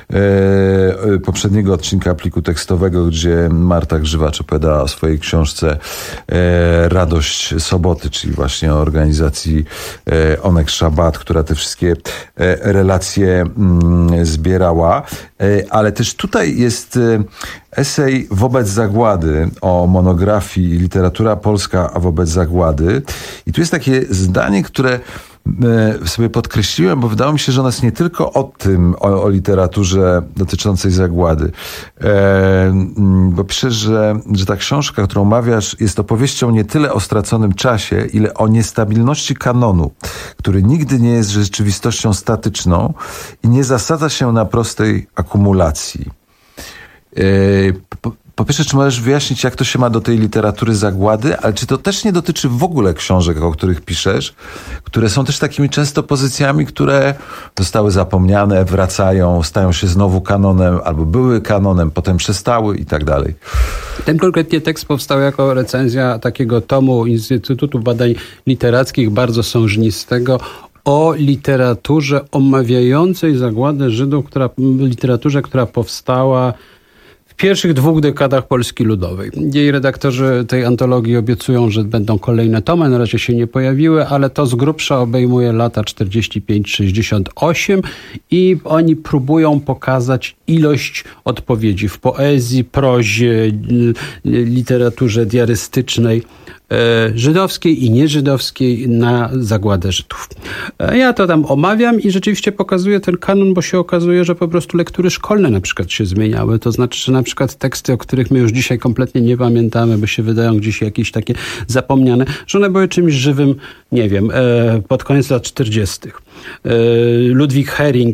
e, poprzedniego odcinka pliku tekstowego, gdzie Marta Grzywacz opowiada o swojej książce e, Radość Soboty, czyli właśnie o organizacji e, Onek Szabat, która te wszystkie e, relacje m, zbierała. E, ale też tutaj jest e, esej Wobec zagłady o monografii Literatura Polska, a wobec zagłady. I tu jest takie zdanie, które sobie podkreśliłem, bo wydało mi się, że ona jest nie tylko o tym, o, o literaturze dotyczącej zagłady. E, bo pisze, że, że ta książka, którą omawiasz, jest opowieścią nie tyle o straconym czasie, ile o niestabilności kanonu, który nigdy nie jest rzeczywistością statyczną i nie zasadza się na prostej akumulacji. E, po, Po pierwsze, czy możesz wyjaśnić, jak to się ma do tej literatury zagłady, ale czy to też nie dotyczy w ogóle książek, o których piszesz, które są też takimi często pozycjami, które zostały zapomniane, wracają, stają się znowu kanonem, albo były kanonem, potem przestały i tak dalej. Ten konkretnie tekst powstał jako recenzja takiego tomu Instytutu Badań Literackich, bardzo sążnistego, o literaturze omawiającej zagładę Żydów, która, literaturze, która powstała w pierwszych dwóch dekadach Polski Ludowej. Jej redaktorzy tej antologii obiecują, że będą kolejne tomy, na razie się nie pojawiły, ale to z grubsza obejmuje lata czterdziesty piąty sześćdziesiąt osiem i oni próbują pokazać ilość odpowiedzi w poezji, prozie, literaturze diarystycznej, żydowskiej i nieżydowskiej na zagładę Żydów. Ja to tam omawiam i rzeczywiście pokazuję ten kanon, bo się okazuje, że po prostu lektury szkolne na przykład się zmieniały. To znaczy, że na przykład teksty, o których my już dzisiaj kompletnie nie pamiętamy, bo się wydają gdzieś jakieś takie zapomniane, że one były czymś żywym, nie wiem, pod koniec lat czterdziestych. Ludwik Hering,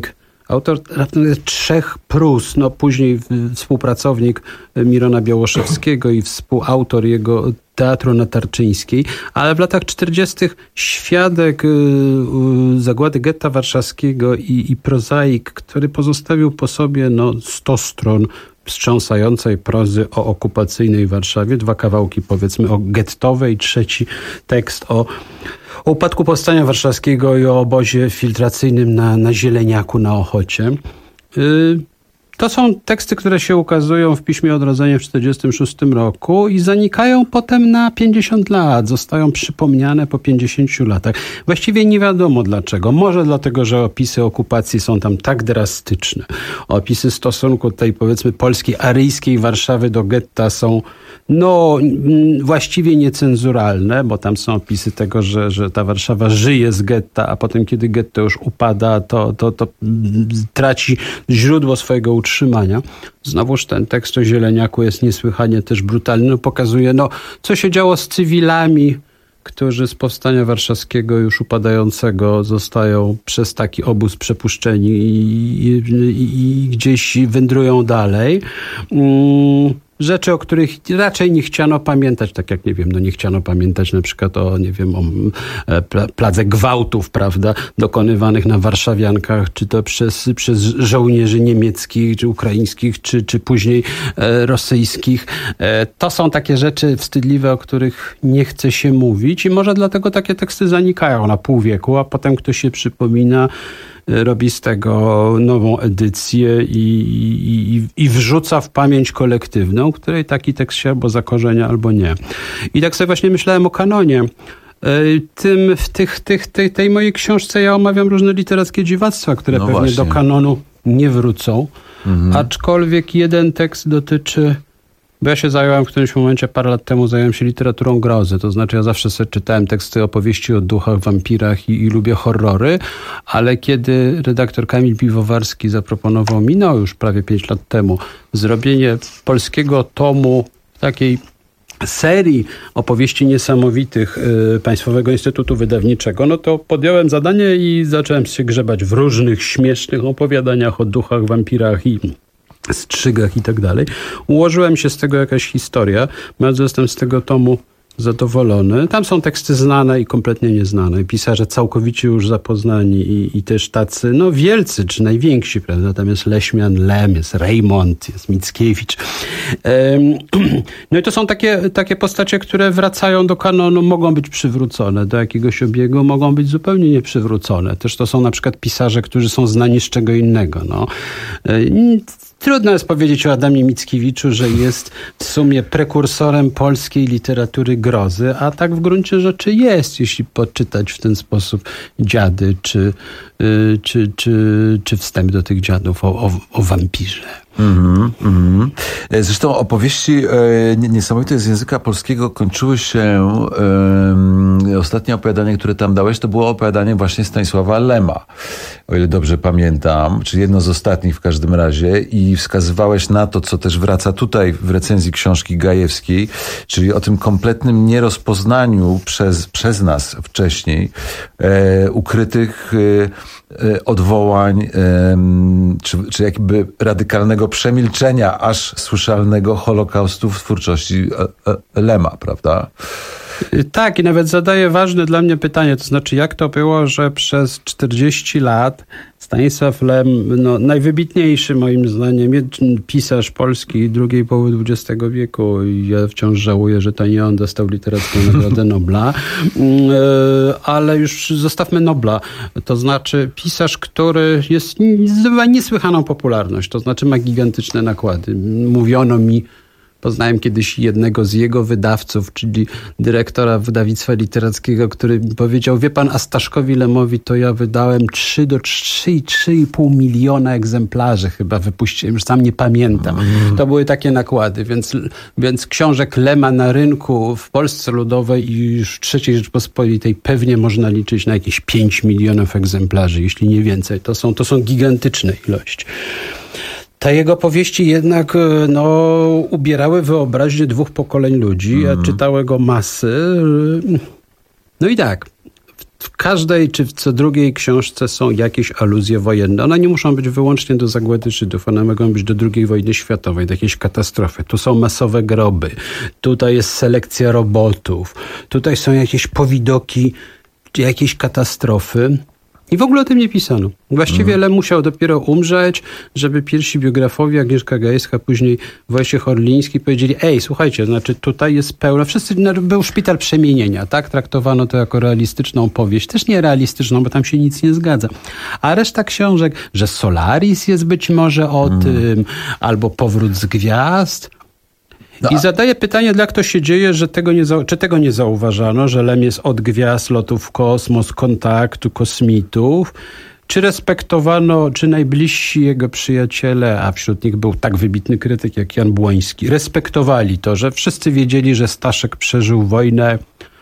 Autor raptem trzech prus, no później współpracownik Mirona Białoszewskiego i współautor jego Teatru na Tarczyńskiej, ale w latach czterdziestych świadek zagłady getta warszawskiego i, i prozaik, który pozostawił po sobie no, sto stron wstrząsającej prozy o okupacyjnej Warszawie, dwa kawałki powiedzmy o gettowej, trzeci tekst o, o upadku Powstania Warszawskiego i o obozie filtracyjnym na, na Zieleniaku na Ochocie. Yy, To są teksty, które się ukazują w Piśmie Odrodzenia w tysiąc dziewięćset czterdziestym szóstym roku i zanikają potem na pięćdziesiąt lat. Zostają przypomniane po pięćdziesięciu latach. Właściwie nie wiadomo dlaczego. Może dlatego, że opisy okupacji są tam tak drastyczne. Opisy stosunku tej powiedzmy polskiej, aryjskiej Warszawy do getta są no właściwie niecenzuralne, bo tam są opisy tego, że, że ta Warszawa żyje z getta, a potem kiedy getto już upada, to, to, to traci źródło swojego utrzymania. Znowuż ten tekst o Zieleniaku jest niesłychanie też brutalny. No, pokazuje, no, co się działo z cywilami, którzy z Powstania Warszawskiego już upadającego zostają przez taki obóz przepuszczeni i, i, i gdzieś wędrują dalej. Mm. Rzeczy, o których raczej nie chciano pamiętać, tak jak, nie wiem, no nie chciano pamiętać na przykład o, nie wiem, o pladze gwałtów, prawda, dokonywanych na warszawiankach, czy to przez, przez żołnierzy niemieckich, czy ukraińskich, czy, czy później e, rosyjskich. E, to są takie rzeczy wstydliwe, o których nie chce się mówić i może dlatego takie teksty zanikają na pół wieku, a potem ktoś się przypomina, robi z tego nową edycję i, i, i wrzuca w pamięć kolektywną, której taki tekst się albo zakorzenia, albo nie. I tak sobie właśnie myślałem o kanonie. Tym, w tych, tych, tej, tej mojej książce ja omawiam różne literackie dziwactwa, które no pewnie właśnie do kanonu nie wrócą. Mhm. Aczkolwiek jeden tekst dotyczy... Bo ja się zająłem w którymś momencie, parę lat temu zająłem się literaturą grozy. To znaczy ja zawsze sobie czytałem teksty opowieści o duchach, wampirach i, i lubię horrory, ale kiedy redaktor Kamil Piwowarski zaproponował mi, no już prawie pięć lat temu, zrobienie polskiego tomu takiej serii opowieści niesamowitych y, Państwowego Instytutu Wydawniczego, no to podjąłem zadanie i zacząłem się grzebać w różnych śmiesznych opowiadaniach o duchach, wampirach i strzygach i tak dalej. Ułożyłem się z tego jakaś historia. Bardzo jestem z tego tomu zadowolony. Tam są teksty znane i kompletnie nieznane. Pisarze całkowicie już zapoznani i, i też tacy, no wielcy, czy najwięksi, prawda? Tam jest Leśmian, Lem, jest Reymont, jest Mickiewicz. Um, no i to są takie, takie postacie, które wracają do kanonu, mogą być przywrócone do jakiegoś obiegu, mogą być zupełnie nieprzywrócone. Też to są na przykład pisarze, którzy są znani z czego innego. No. Trudno jest powiedzieć o Adamie Mickiewiczu, że jest w sumie prekursorem polskiej literatury grozy, a tak w gruncie rzeczy jest, jeśli poczytać w ten sposób Dziady, czy, yy, czy, czy, czy wstęp do tych dziadów o, o, o wampirze. Mm-hmm, mm-hmm. Zresztą opowieści e, niesamowite z języka polskiego kończyły się, e, ostatnie opowiadanie, które tam dałeś, to było opowiadanie właśnie Stanisława Lema, o ile dobrze pamiętam, czyli jedno z ostatnich w każdym razie, i wskazywałeś na to, co też wraca tutaj w recenzji książki Gajewskiej, czyli o tym kompletnym nierozpoznaniu przez, przez nas wcześniej e, ukrytych e, odwołań, czy, czy jakby radykalnego przemilczenia aż słyszalnego Holokaustu w twórczości Lema, prawda? Tak, i nawet zadaję ważne dla mnie pytanie, to znaczy jak to było, że przez czterdzieści lat Stanisław Lem, no, najwybitniejszy moim zdaniem pisarz polski drugiej połowy dwudziestego wieku, i ja wciąż żałuję, że to nie on dostał literacką Nagrodę Nobla, ale już zostawmy Nobla, to znaczy pisarz, który jest, zdobywa niesłychaną popularność, to znaczy ma gigantyczne nakłady. Mówiono mi, poznałem kiedyś jednego z jego wydawców, czyli dyrektora wydawnictwa literackiego, który powiedział, wie pan, a Staszkowi Lemowi to ja wydałem trzy do trzy i pół miliona egzemplarzy chyba wypuściłem, już sam nie pamiętam. To były takie nakłady, więc, więc książek Lema na rynku w Polsce Ludowej i już w trzeciej Rzeczpospolitej pewnie można liczyć na jakieś pięć milionów egzemplarzy, jeśli nie więcej. To są, to są gigantyczne ilości. Te jego powieści jednak no, ubierały wyobraźnię dwóch pokoleń ludzi. Ja mm. czytały go masy. No i tak, w każdej czy w co drugiej książce są jakieś aluzje wojenne. One nie muszą być wyłącznie do zagłady Żydów, one mogą być do drugiej wojny światowej, do jakiejś katastrofy. Tu są masowe groby, tutaj jest selekcja robotów, tutaj są jakieś powidoki jakiejś katastrofy. I w ogóle o tym nie pisano. Właściwie mm. Lem musiał dopiero umrzeć, żeby pierwsi biografowie, Agnieszka Gajewska, później Wojciech Orliński powiedzieli, ej, słuchajcie, znaczy tutaj jest pełno, wszyscy, no, był szpital przemienienia, tak? Traktowano to jako realistyczną powieść. Też nierealistyczną, bo tam się nic nie zgadza. A reszta książek, że Solaris jest być może o mm. tym, albo Powrót z gwiazd. No. I zadaję pytanie, jak to się dzieje, że tego nie za... czy tego nie zauważano, że Lem jest od gwiazd, lotów w kosmos, kontaktu, kosmitów, czy respektowano, czy najbliżsi jego przyjaciele, a wśród nich był tak wybitny krytyk jak Jan Błoński, respektowali to, że wszyscy wiedzieli, że Staszek przeżył wojnę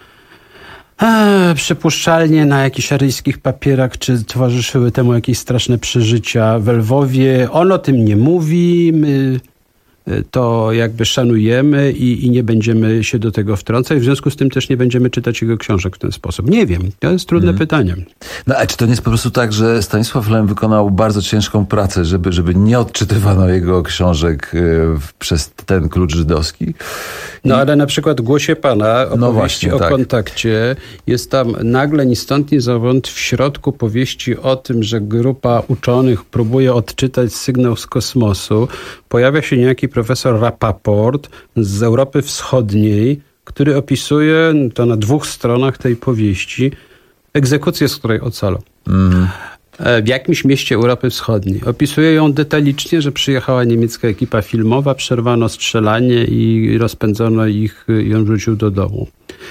eee, przypuszczalnie na jakichś aryjskich papierach, czy towarzyszyły temu jakieś straszne przeżycia w Lwowie. On o tym nie mówi, my to jakby szanujemy i, i nie będziemy się do tego wtrącać. W związku z tym też nie będziemy czytać jego książek w ten sposób. Nie wiem. To jest trudne hmm. pytanie. No a czy to nie jest po prostu tak, że Stanisław Lem wykonał bardzo ciężką pracę, żeby, żeby nie odczytywano jego książek y, przez ten klucz żydowski? I... No ale na przykład Głosie Pana, opowieści no właśnie, o tak. kontakcie, jest tam nagle ni stąd ni zowąd w środku powieści o tym, że grupa uczonych próbuje odczytać sygnał z kosmosu. Pojawia się niejaki profesor Rapaport z Europy Wschodniej, który opisuje, to na dwóch stronach tej powieści, egzekucję, z której ocalał. Mm. W jakimś mieście Europy Wschodniej. Opisuje ją detalicznie, że przyjechała niemiecka ekipa filmowa, przerwano strzelanie i rozpędzono ich i on wrócił do domu.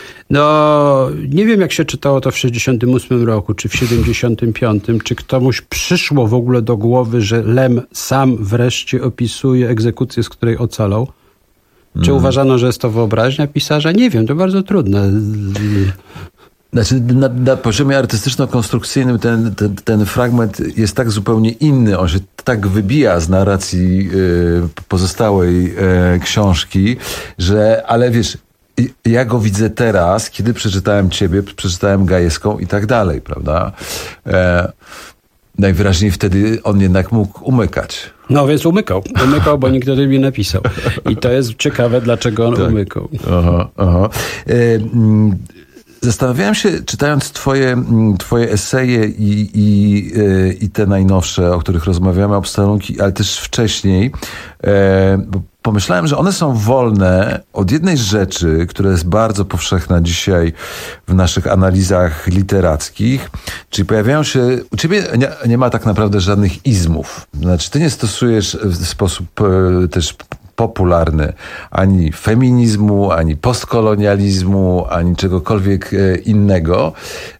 No, nie wiem jak się czytało to w sześćdziesiątym ósmym roku, czy w siedemdziesiątym piątym, czy komuś przyszło w ogóle do głowy, że Lem sam wreszcie opisuje egzekucję, z której ocalał. Czy mm. uważano, że jest to wyobraźnia pisarza? Nie wiem, to bardzo trudne. Znaczy, na, na poziomie artystyczno-konstrukcyjnym ten, ten, ten fragment jest tak zupełnie inny. On się tak wybija z narracji y, pozostałej y, książki, że, ale wiesz, ja go widzę teraz, kiedy przeczytałem ciebie, przeczytałem Gajewską i tak dalej, prawda? E, najwyraźniej wtedy on jednak mógł umykać. No więc umykał. Umykał, bo nikt o tym nie napisał. I to jest ciekawe, dlaczego on tak. umykał. Aha, aha. E, m, Zastanawiałem się, czytając twoje, twoje eseje i, i, i te najnowsze, o których rozmawiamy, o posterunki, ale też wcześniej, e, bo pomyślałem, że one są wolne od jednej rzeczy, która jest bardzo powszechna dzisiaj w naszych analizach literackich, czyli pojawiają się, u ciebie nie, nie ma tak naprawdę żadnych izmów. Znaczy, ty nie stosujesz w sposób e, też popularny ani feminizmu, ani postkolonializmu, ani czegokolwiek innego.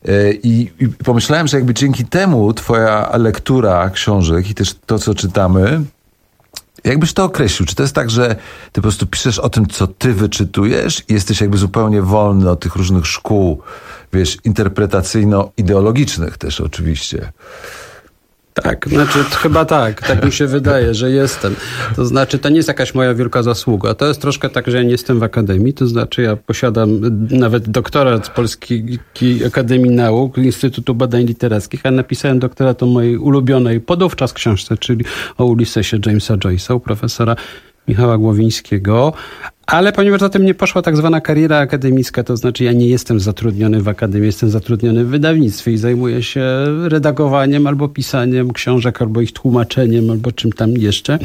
I, i pomyślałem, że jakby dzięki temu twoja lektura książek i też to, co czytamy, jakbyś to określił? Czy to jest tak, że ty po prostu piszesz o tym, co ty wyczytujesz i jesteś jakby zupełnie wolny od tych różnych szkół, wiesz, interpretacyjno-ideologicznych też oczywiście? Tak, znaczy chyba tak, tak mi się wydaje, że jestem. To znaczy to nie jest jakaś moja wielka zasługa. To jest troszkę tak, że ja nie jestem w akademii, to znaczy ja posiadam nawet doktorat z Polskiej Akademii Nauk, Instytutu Badań Literackich, a napisałem doktorat o mojej ulubionej podówczas książce, czyli o Ulyssesie Jamesa Joyce'a, u profesora Michała Głowińskiego. Ale ponieważ za tym nie poszła tak zwana kariera akademicka, to znaczy ja nie jestem zatrudniony w akademii, jestem zatrudniony w wydawnictwie i zajmuję się redagowaniem albo pisaniem książek, albo ich tłumaczeniem, albo czym tam jeszcze,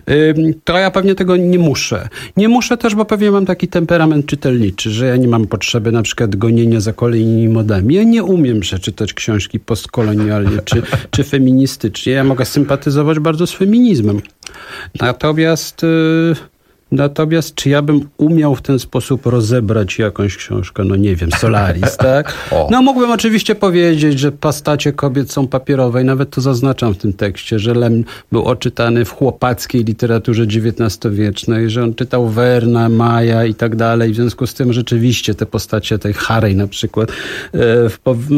to ja pewnie tego nie muszę. Nie muszę też, bo pewnie mam taki temperament czytelniczy, że ja nie mam potrzeby na przykład gonienia za kolejnymi modami. Ja nie umiem przeczytać książki postkolonialnie czy, czy feministycznie. Ja mogę sympatyzować bardzo z feminizmem. Natomiast... Yy... Natomiast czy ja bym umiał w ten sposób rozebrać jakąś książkę? No nie wiem, Solaris, tak? No mógłbym oczywiście powiedzieć, że postacie kobiet są papierowe i nawet to zaznaczam w tym tekście, że Lem był oczytany w chłopackiej literaturze dziewiętnastowiecznej, że on czytał Werna, Maja i tak dalej. W związku z tym rzeczywiście te postacie tej Harej na przykład w,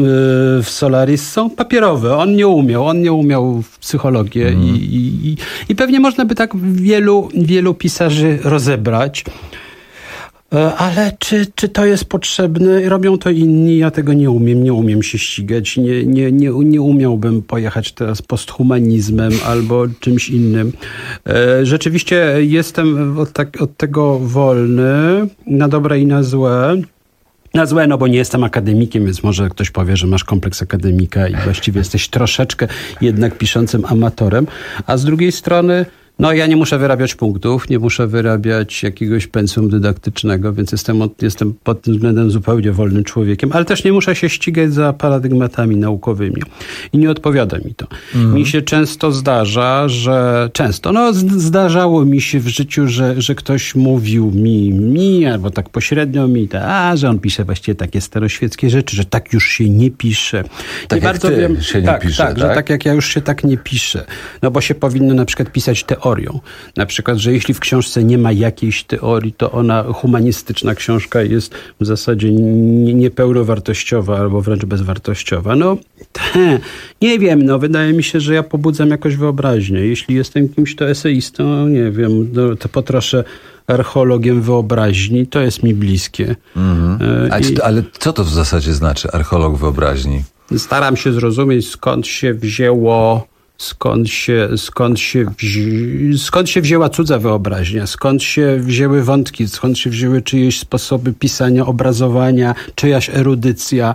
w Solaris są papierowe. On nie umiał, on nie umiał w psychologię mm. i, i, i pewnie można by tak wielu, wielu pisarzy rozebrać. Ale czy, czy to jest potrzebne? Robią to inni, ja tego nie umiem, nie umiem się ścigać, nie, nie, nie, nie umiałbym pojechać teraz posthumanizmem albo czymś innym. Rzeczywiście jestem od, tak, od tego wolny, na dobre i na złe. Na złe, no bo nie jestem akademikiem, więc może ktoś powie, że masz kompleks akademika i właściwie jesteś troszeczkę jednak piszącym amatorem, a z drugiej strony no ja nie muszę wyrabiać punktów, nie muszę wyrabiać jakiegoś pensum dydaktycznego, więc jestem, od, jestem pod tym względem zupełnie wolnym człowiekiem, ale też nie muszę się ścigać za paradygmatami naukowymi. I nie odpowiada mi to. Mhm. Mi się często zdarza, że... Często, no zdarzało mi się w życiu, że, że ktoś mówił mi, mi, albo tak pośrednio mi, a, że on pisze właściwie takie staroświeckie rzeczy, że tak już się nie pisze. Tak nie jak bardzo ty wiem, się nie tak, pisze, tak, tak? że tak jak ja już się tak nie piszę. No bo się powinno na przykład pisać teorią. Na przykład, że jeśli w książce nie ma jakiejś teorii, to ona, humanistyczna książka jest w zasadzie niepełnowartościowa albo wręcz bezwartościowa. No, te, nie wiem, no wydaje mi się, że ja pobudzam jakoś wyobraźnię. Jeśli jestem kimś to eseistą, nie wiem, no, to potroszę archeologiem wyobraźni, to jest mi bliskie. Mhm. A, I... ale co to w zasadzie znaczy archeolog wyobraźni? Staram się zrozumieć, skąd się wzięło Skąd się, skąd, się wzi- skąd się wzięła cudza wyobraźnia, skąd się wzięły wątki, skąd się wzięły czyjeś sposoby pisania, obrazowania, czyjaś erudycja,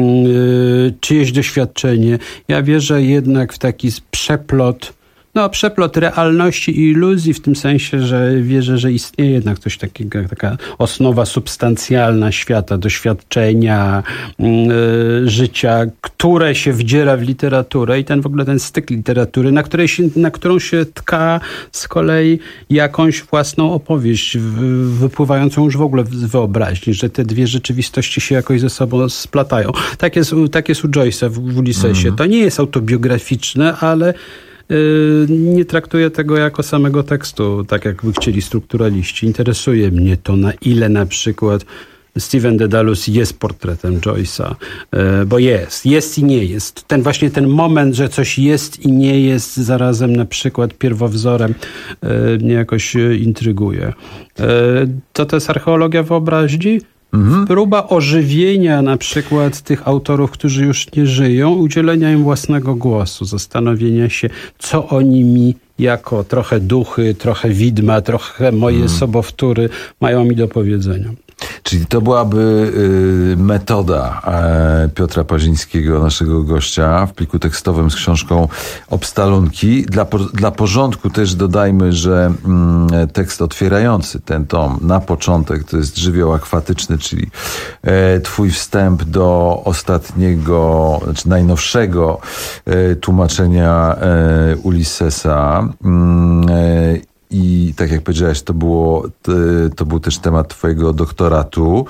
yy, czyjeś doświadczenie. Ja wierzę jednak w taki przeplot, no przeplot realności i iluzji w tym sensie, że wierzę, że istnieje jednak coś takiego, taka osnowa substancjalna świata, doświadczenia, yy, życia, które się wdziera w literaturę i ten w ogóle ten styk literatury, na, której się, na którą się tka z kolei jakąś własną opowieść, w, wypływającą już w ogóle z wyobraźni, że te dwie rzeczywistości się jakoś ze sobą splatają. Tak jest, tak jest u Joyce'a w, w Ulysesie. Mm. To nie jest autobiograficzne, ale nie traktuję tego jako samego tekstu, tak jakby chcieli strukturaliści. Interesuje mnie to, na ile na przykład Stephen Dedalus jest portretem Joyce'a, bo jest, jest i nie jest. Ten właśnie ten moment, że coś jest i nie jest zarazem na przykład pierwowzorem, mnie jakoś intryguje. To to jest archeologia wyobraźni? Mhm. Próba ożywienia na przykład tych autorów, którzy już nie żyją, udzielenia im własnego głosu, zastanowienia się, co oni mi jako trochę duchy, trochę widma, trochę moje mhm. sobowtóry mają mi do powiedzenia. Czyli to byłaby y, metoda e, Piotra Pazińskiego, naszego gościa, w pliku tekstowym z książką Obstalunki. Dla, po, dla porządku też dodajmy, że mm, tekst otwierający ten tom na początek to jest żywioł akwatyczny, czyli e, twój wstęp do ostatniego, znaczy najnowszego e, tłumaczenia e, Ulyssesa. Mm, e, I tak jak powiedziałeś, to, było, to był też temat twojego doktoratu.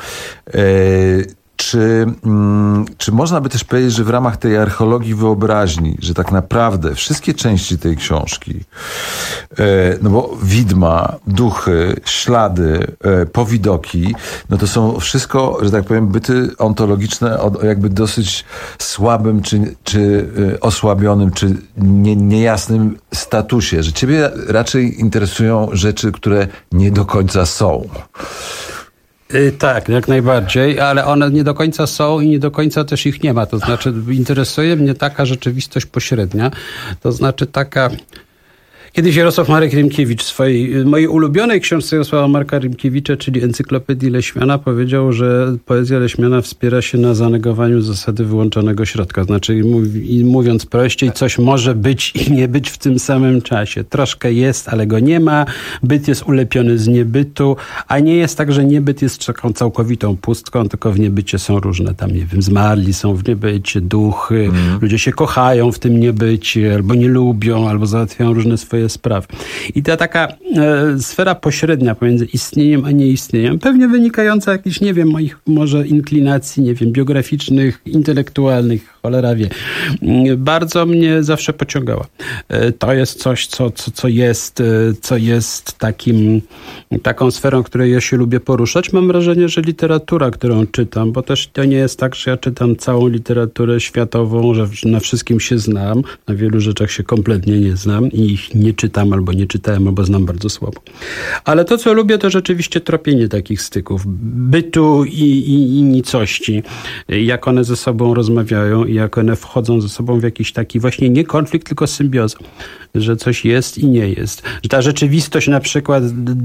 Czy, czy można by też powiedzieć, że w ramach tej archeologii wyobraźni, że tak naprawdę wszystkie części tej książki, no bo widma, duchy, ślady, powidoki, no to są wszystko, że tak powiem, byty ontologiczne o jakby dosyć słabym, czy, czy osłabionym, czy nie, niejasnym statusie, że ciebie raczej interesują rzeczy, które nie do końca są. Tak, jak najbardziej, ale one nie do końca są i nie do końca też ich nie ma. To znaczy interesuje mnie taka rzeczywistość pośrednia, to znaczy taka... Kiedyś Jarosław Marek Rymkiewicz w swojej, mojej ulubionej książce Jarosława Marka Rymkiewicza, czyli Encyklopedii Leśmiana, powiedział, że poezja Leśmiana wspiera się na zanegowaniu zasady wyłączonego środka. Znaczy, mówiąc prościej, coś może być i nie być w tym samym czasie. Troszkę jest, ale go nie ma. Byt jest ulepiony z niebytu, a nie jest tak, że niebyt jest taką całkowitą pustką, tylko w niebycie są różne tam, nie wiem, zmarli są w niebycie, duchy, mm. ludzie się kochają w tym niebycie, albo nie lubią, albo załatwiają różne swoje spraw. I ta taka e, sfera pośrednia pomiędzy istnieniem a nieistnieniem, pewnie wynikająca jakichś, nie wiem, moich może inklinacji, nie wiem, biograficznych, intelektualnych, cholera wie, bardzo mnie zawsze pociągała. E, to jest coś, co, co, co jest, e, co jest takim, taką sferą, której ja się lubię poruszać. Mam wrażenie, że literatura, którą czytam, bo też to nie jest tak, że ja czytam całą literaturę światową, że na wszystkim się znam, na wielu rzeczach się kompletnie nie znam i ich nie nie czytam, albo nie czytałem, albo znam bardzo słabo. Ale to, co lubię, to rzeczywiście tropienie takich styków. Bytu i, i, i nicości. Jak one ze sobą rozmawiają i jak one wchodzą ze sobą w jakiś taki właśnie nie konflikt, tylko symbiozę. Że coś jest i nie jest. Że ta rzeczywistość na przykład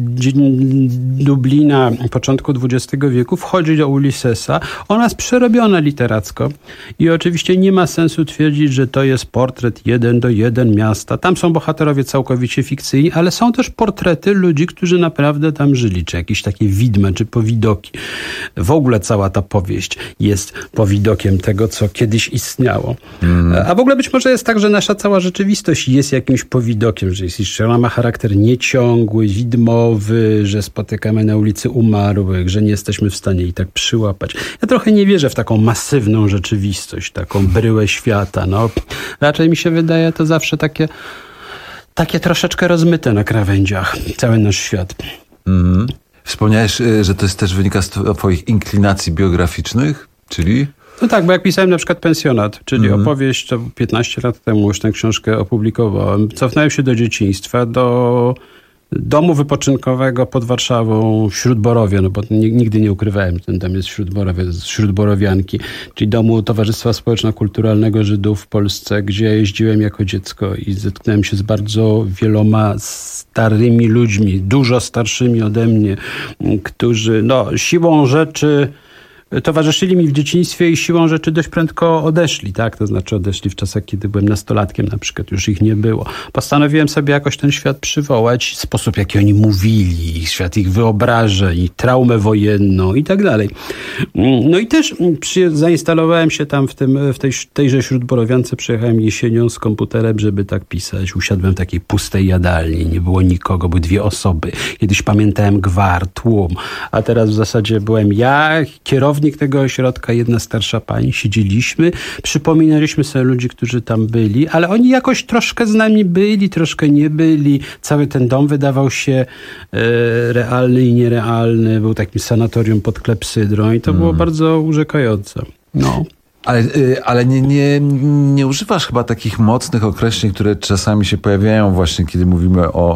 Dublina początku dwudziestego wieku wchodzi do Ulyssesa. Ona jest przerobiona literacko i oczywiście nie ma sensu twierdzić, że to jest portret jeden do jeden miasta. Tam są bohaterowie całkowicie fikcyjni, ale są też portrety ludzi, którzy naprawdę tam żyli, czy jakieś takie widma, czy powidoki. W ogóle cała ta powieść jest powidokiem tego, co kiedyś istniało. Mm. A w ogóle być może jest tak, że nasza cała rzeczywistość jest jakimś powidokiem, że, jest, że ona ma charakter nieciągły, widmowy, że spotykamy na ulicy umarłych, że nie jesteśmy w stanie jej tak przyłapać. Ja trochę nie wierzę w taką masywną rzeczywistość, taką bryłę świata. No, raczej mi się wydaje to zawsze takie, takie troszeczkę rozmyte na krawędziach, cały nasz świat. Mm. Wspomniałeś, że to jest też wynika z twoich inklinacji biograficznych, czyli... No tak, bo jak pisałem na przykład Pensjonat, czyli mm. opowieść, to piętnaście lat temu już tę książkę opublikowałem. Cofnąłem się do dzieciństwa, do domu wypoczynkowego pod Warszawą w Śródborowie, no bo nigdy nie ukrywałem, że ten dom jest Śródborowie, z Śródborowianki, czyli domu Towarzystwa Społeczno-Kulturalnego Żydów w Polsce, gdzie jeździłem jako dziecko i zetknąłem się z bardzo wieloma starymi ludźmi, dużo starszymi ode mnie, którzy no siłą rzeczy towarzyszyli mi w dzieciństwie i siłą rzeczy dość prędko odeszli, tak? To znaczy odeszli w czasach, kiedy byłem nastolatkiem, na przykład już ich nie było. Postanowiłem sobie jakoś ten świat przywołać, sposób, jaki oni mówili, świat ich wyobrażeń, traumę wojenną i tak dalej. No i też przy, zainstalowałem się tam w, tym, w tej, tejże Śródborowiance, przyjechałem jesienią z komputerem, żeby tak pisać. Usiadłem w takiej pustej jadalni, nie było nikogo, były dwie osoby. Kiedyś pamiętałem gwar, tłum, a teraz w zasadzie byłem ja, kierownik tego ośrodka, jedna starsza pani, siedzieliśmy, przypominaliśmy sobie ludzi, którzy tam byli, ale oni jakoś troszkę z nami byli, troszkę nie byli. Cały ten dom wydawał się e, realny i nierealny. Był takim sanatorium pod klepsydrą i to mm. było bardzo urzekające. No. Ale, ale nie, nie, nie używasz chyba takich mocnych określeń, które czasami się pojawiają właśnie, kiedy mówimy o,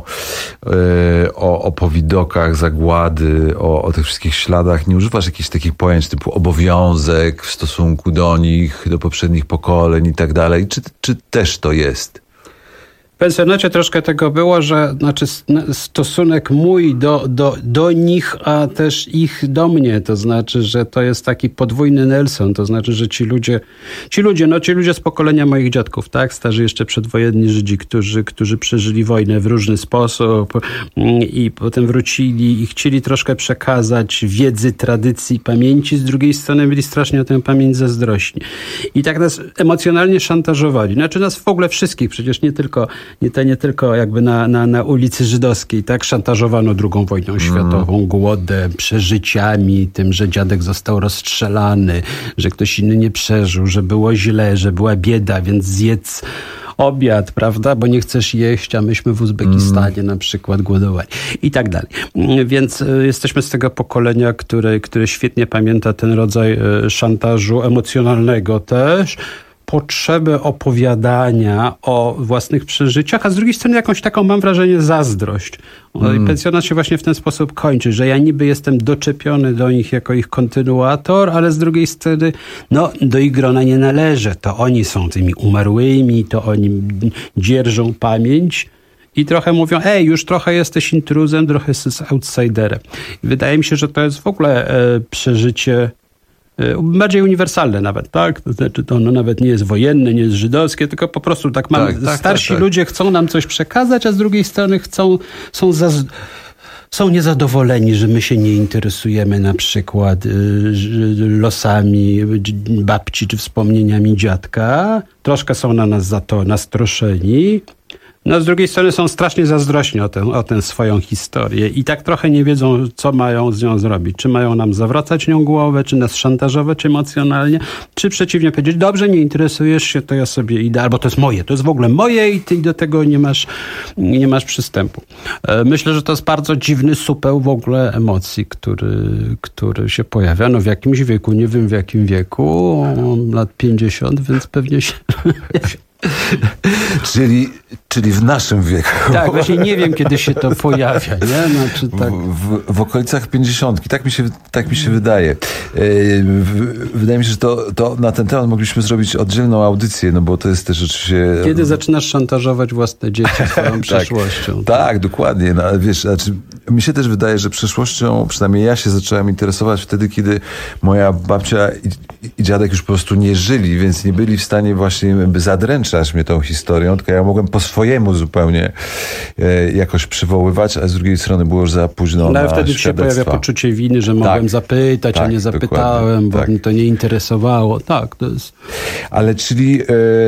o, o powidokach, zagłady, o, o tych wszystkich śladach. Nie używasz jakichś takich pojęć typu obowiązek w stosunku do nich, do poprzednich pokoleń i tak dalej. Czy, czy też to jest? W Pensjonacie troszkę tego było, że znaczy stosunek mój do, do, do nich, a też ich do mnie. To znaczy, że to jest taki podwójny Nelson. To znaczy, że ci ludzie, ci ludzie, no ci ludzie z pokolenia moich dziadków, tak? Starzy jeszcze przedwojenni Żydzi, którzy, którzy przeżyli wojnę w różny sposób i potem wrócili i chcieli troszkę przekazać wiedzy, tradycji, pamięci. Z drugiej strony byli strasznie o tę pamięć zazdrośni. I tak nas emocjonalnie szantażowali. Znaczy nas w ogóle wszystkich, przecież nie tylko Nie, to nie tylko jakby na, na, na ulicy Żydowskiej, tak? Szantażowano drugą wojną światową, mm. głodem, przeżyciami, tym, że dziadek został rozstrzelany, że ktoś inny nie przeżył, że było źle, że była bieda, więc zjedz obiad, prawda? Bo nie chcesz jeść, a myśmy w Uzbekistanie mm. na przykład głodowali i tak dalej. Więc y, jesteśmy z tego pokolenia, które, które świetnie pamięta ten rodzaj y, szantażu emocjonalnego też, potrzebę opowiadania o własnych przeżyciach, a z drugiej strony jakąś taką, mam wrażenie, zazdrość. Mm. I Pensjonat się właśnie w ten sposób kończy, że ja niby jestem doczepiony do nich jako ich kontynuator, ale z drugiej strony, no, do ich grona nie należę. To oni są tymi umarłymi, to oni dzierżą pamięć i trochę mówią, ej, już trochę jesteś intruzem, trochę jesteś outsiderem. I wydaje mi się, że to jest w ogóle e, przeżycie bardziej uniwersalne nawet, tak? To znaczy to ono nawet nie jest wojenne, nie jest żydowskie, tylko po prostu tak, mam, tak, tak starsi tak, tak. ludzie chcą nam coś przekazać, a z drugiej strony chcą, są za, są niezadowoleni, że my się nie interesujemy na przykład losami babci czy wspomnieniami dziadka. Troszkę są na nas za to nastroszeni. No z drugiej strony są strasznie zazdrośni o tę, o tę swoją historię i tak trochę nie wiedzą, co mają z nią zrobić. Czy mają nam zawracać nią głowę, czy nas szantażować emocjonalnie, czy przeciwnie powiedzieć, dobrze, nie interesujesz się, to ja sobie idę, albo to jest moje, to jest w ogóle moje i ty do tego nie masz, nie masz przystępu. Myślę, że to jest bardzo dziwny supeł w ogóle emocji, który, który się pojawia. No w jakimś wieku, nie wiem w jakim wieku, lat pięćdziesiąt, więc pewnie się czyli, czyli w naszym wieku. Tak, właśnie nie wiem, kiedy się to pojawia. Nie? Znaczy, tak. w, w, w okolicach pięćdziesiątki. Tak mi się, tak mi się wydaje. Wydaje mi się, że to, to na ten temat mogliśmy zrobić oddzielną audycję, no bo to jest też oczywiście... Kiedy zaczynasz szantażować własne dzieci swoją przeszłością? Tak, tak, dokładnie. No, ale wiesz, znaczy, mi się też wydaje, że przeszłością, przynajmniej ja się zacząłem interesować wtedy, kiedy moja babcia i, i dziadek już po prostu nie żyli, więc nie byli w stanie właśnie by zadręczać mnie tą historią, tylko ja mogłem po swojemu zupełnie e, jakoś przywoływać, a z drugiej strony było już za późno no, na ale wtedy się pojawia poczucie winy, że mogłem tak, zapytać, tak, a nie zapytałem, bo tak. mnie to nie interesowało. Tak, to jest... Ale czyli, e,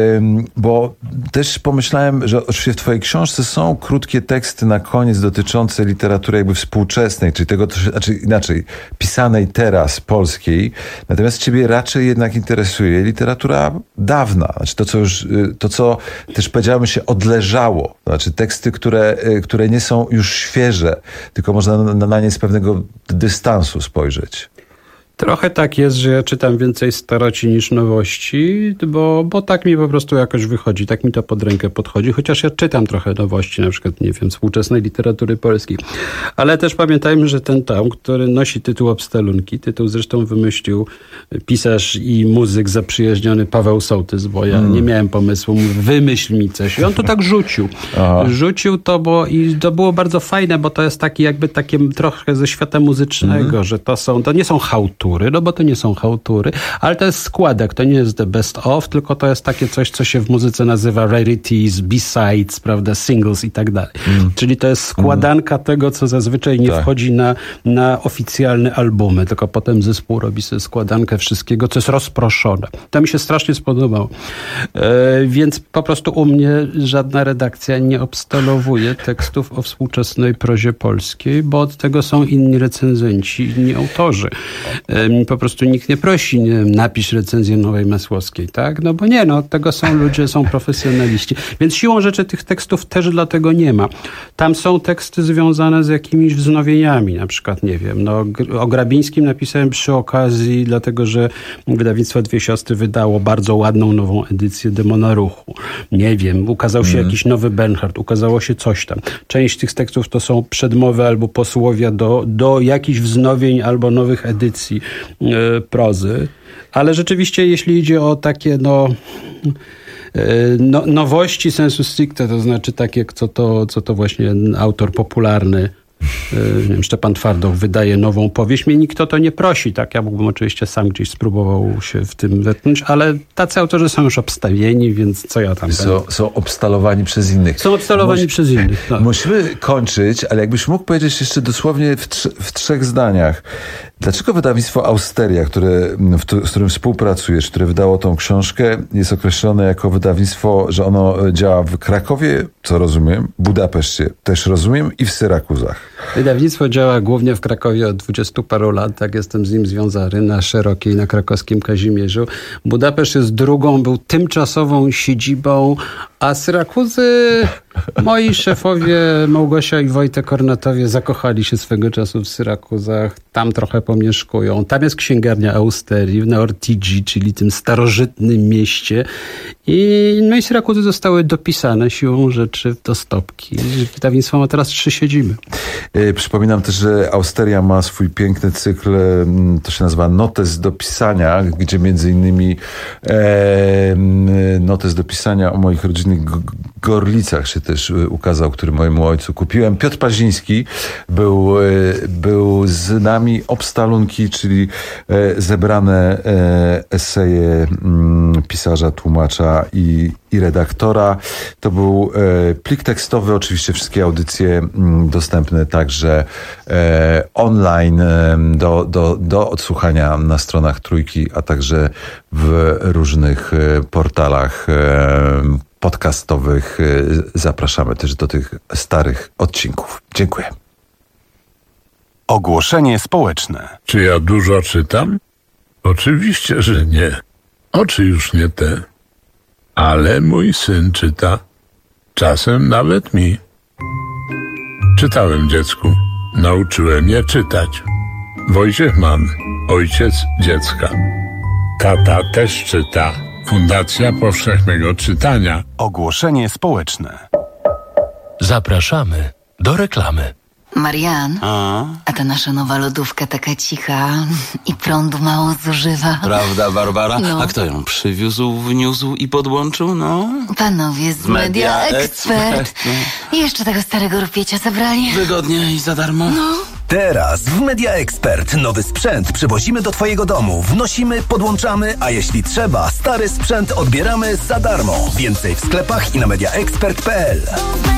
bo też pomyślałem, że oczywiście w twojej książce są krótkie teksty na koniec dotyczące literatury jakby współczesnej, czyli tego, co się, znaczy inaczej, pisanej teraz, polskiej, natomiast ciebie raczej jednak interesuje literatura dawna, znaczy to, co już, to, co też powiedziałem, się odleżało, znaczy teksty, które, które nie są już świeże, tylko można na, na nie z pewnego dystansu spojrzeć. Trochę tak jest, że ja czytam więcej staroci niż nowości, bo, bo tak mi po prostu jakoś wychodzi, tak mi to pod rękę podchodzi, chociaż ja czytam trochę nowości, na przykład, nie wiem, współczesnej literatury polskiej. Ale też pamiętajmy, że ten tom, który nosi tytuł Obstalunki, tytuł zresztą wymyślił pisarz i muzyk zaprzyjaźniony Paweł Sołtys, bo ja hmm. nie miałem pomysłu, mówię, wymyśl mi coś. I on to tak rzucił. Aha. Rzucił to, bo i to było bardzo fajne, bo to jest taki jakby takie trochę ze świata muzycznego, hmm. że to są, to nie są hałtury, no bo to nie są hałtury, ale to jest składek, to nie jest the best of, tylko to jest takie coś, co się w muzyce nazywa rarities, b-sides, prawda, singles i tak dalej. Mm. Czyli to jest składanka mm. tego, co zazwyczaj nie tak. wchodzi na, na oficjalne albumy, tylko potem zespół robi sobie składankę wszystkiego, co jest rozproszone. To mi się strasznie spodobało. E, więc po prostu u mnie żadna redakcja nie obstalowuje tekstów o współczesnej prozie polskiej, bo od tego są inni recenzenci, inni autorzy. E, Po prostu nikt nie prosi, nie wiem, napisz recenzję Nowej Masłowskiej, tak? No bo nie, no od tego są ludzie, są profesjonaliści. Więc siłą rzeczy tych tekstów też dlatego nie ma. Tam są teksty związane z jakimiś wznowieniami, na przykład, nie wiem, no o Grabińskim napisałem przy okazji, dlatego że wydawnictwo Dwie Siostry wydało bardzo ładną nową edycję Demona Ruchu. Nie wiem, ukazał się mm. jakiś nowy Bernhard, ukazało się coś tam. Część tych tekstów to są przedmowy albo posłowia do, do jakichś wznowień albo nowych edycji prozy, ale rzeczywiście jeśli idzie o takie no, no nowości sensu stricte, to znaczy takie, co to, co to właśnie autor popularny, nie wiem, Szczepan Twardoch wydaje nową powieść. Mnie nikt o to nie prosi, tak? Ja mógłbym oczywiście sam gdzieś spróbował się w tym wetknąć, ale tacy autorzy są już obstawieni, więc co ja tam są, są obstalowani przez innych. Są obstalowani Mus, przez innych, tak. Musimy kończyć, ale jakbyś mógł powiedzieć jeszcze dosłownie w, tr- w trzech zdaniach. Dlaczego wydawnictwo Austeria, które, w t- z którym współpracujesz, które wydało tą książkę, jest określone jako wydawnictwo, że ono działa w Krakowie, co rozumiem, Budapeszcie też rozumiem i w Syrakuzach. Wydawnictwo działa głównie w Krakowie od dwudziestu paru lat, tak jestem z nim związany, na Szerokiej, na krakowskim Kazimierzu. Budapeszt jest drugą, był tymczasową siedzibą, a Syrakuzy, moi szefowie Małgosia i Wojtek Kornatowie zakochali się swego czasu w Syrakuzach, tam trochę pomieszkują. Tam jest księgarnia Austerii na Ortigi, czyli tym starożytnym mieście. I, no i Syrakuzy zostały dopisane siłą rzeczy do stopki. Wydawnictwo ma teraz trzy siedziby. Przypominam też, że Austeria ma swój piękny cykl, to się nazywa Notes do pisania, gdzie między innymi e, notes do pisania o moich rodzinnych Gorlicach się też ukazał, który mojemu ojcu kupiłem. Piotr Paziński był, był z nami. Obstalunki, czyli zebrane eseje pisarza, tłumacza i, i redaktora. To był plik tekstowy, oczywiście wszystkie audycje dostępne także online do, do, do odsłuchania na stronach Trójki, a także w różnych portalach podcastowych. Zapraszamy też do tych starych odcinków. Dziękuję. Ogłoszenie społeczne. Czy ja dużo czytam? Oczywiście, że nie. Oczy już nie te. Ale mój syn czyta. Czasem nawet mi. Czytałem dziecku. Nauczyłem je czytać. Wojciech Mann, ojciec dziecka. Tata też czyta. Fundacja Powszechnego Czytania. Ogłoszenie społeczne. Zapraszamy do reklamy. Marian, A? a ta nasza nowa lodówka taka cicha i prądu mało zużywa. Prawda, Barbara? No. A kto ją przywiózł, wniósł i podłączył, no? Panowie z Media, Media Expert. Expert. I jeszcze tego starego rupiecia zabrali. Wygodnie i za darmo. No. Teraz w Media Expert nowy sprzęt przywozimy do twojego domu. Wnosimy, podłączamy, a jeśli trzeba, stary sprzęt odbieramy za darmo. Więcej w sklepach i na mediaexpert kropka p l.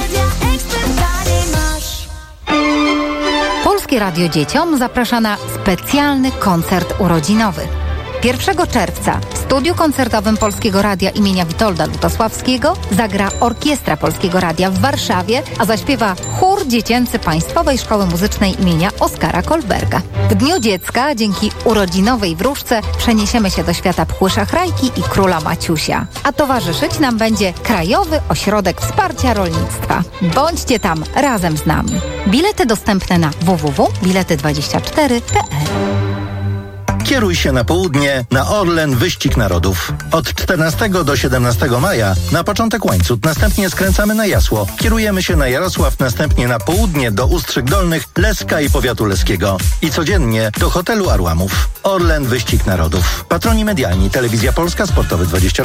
Polskie Radio Dzieciom zaprasza na specjalny koncert urodzinowy. pierwszego czerwca w studiu koncertowym Polskiego Radia imienia Witolda Lutosławskiego zagra Orkiestra Polskiego Radia w Warszawie, a zaśpiewa chór dziecięcy Państwowej Szkoły Muzycznej imienia Oskara Kolberga. W Dniu Dziecka dzięki urodzinowej wróżce przeniesiemy się do świata Pchły-Szachrajki i Króla Maciusia. A towarzyszyć nam będzie Krajowy Ośrodek Wsparcia Rolnictwa. Bądźcie tam razem z nami. Bilety dostępne na w w w kropka bilety dwadzieścia cztery kropka p l. Kieruj się na południe na Orlen Wyścig Narodów. Od czternastego do siedemnastego maja na początek Łańcut, następnie skręcamy na Jasło. Kierujemy się na Jarosław, następnie na południe do Ustrzyk Dolnych, Leska i powiatu leskiego. I codziennie do hotelu Arłamów. Orlen Wyścig Narodów. Patroni medialni, Telewizja Polska, Sportowy dwadzieścia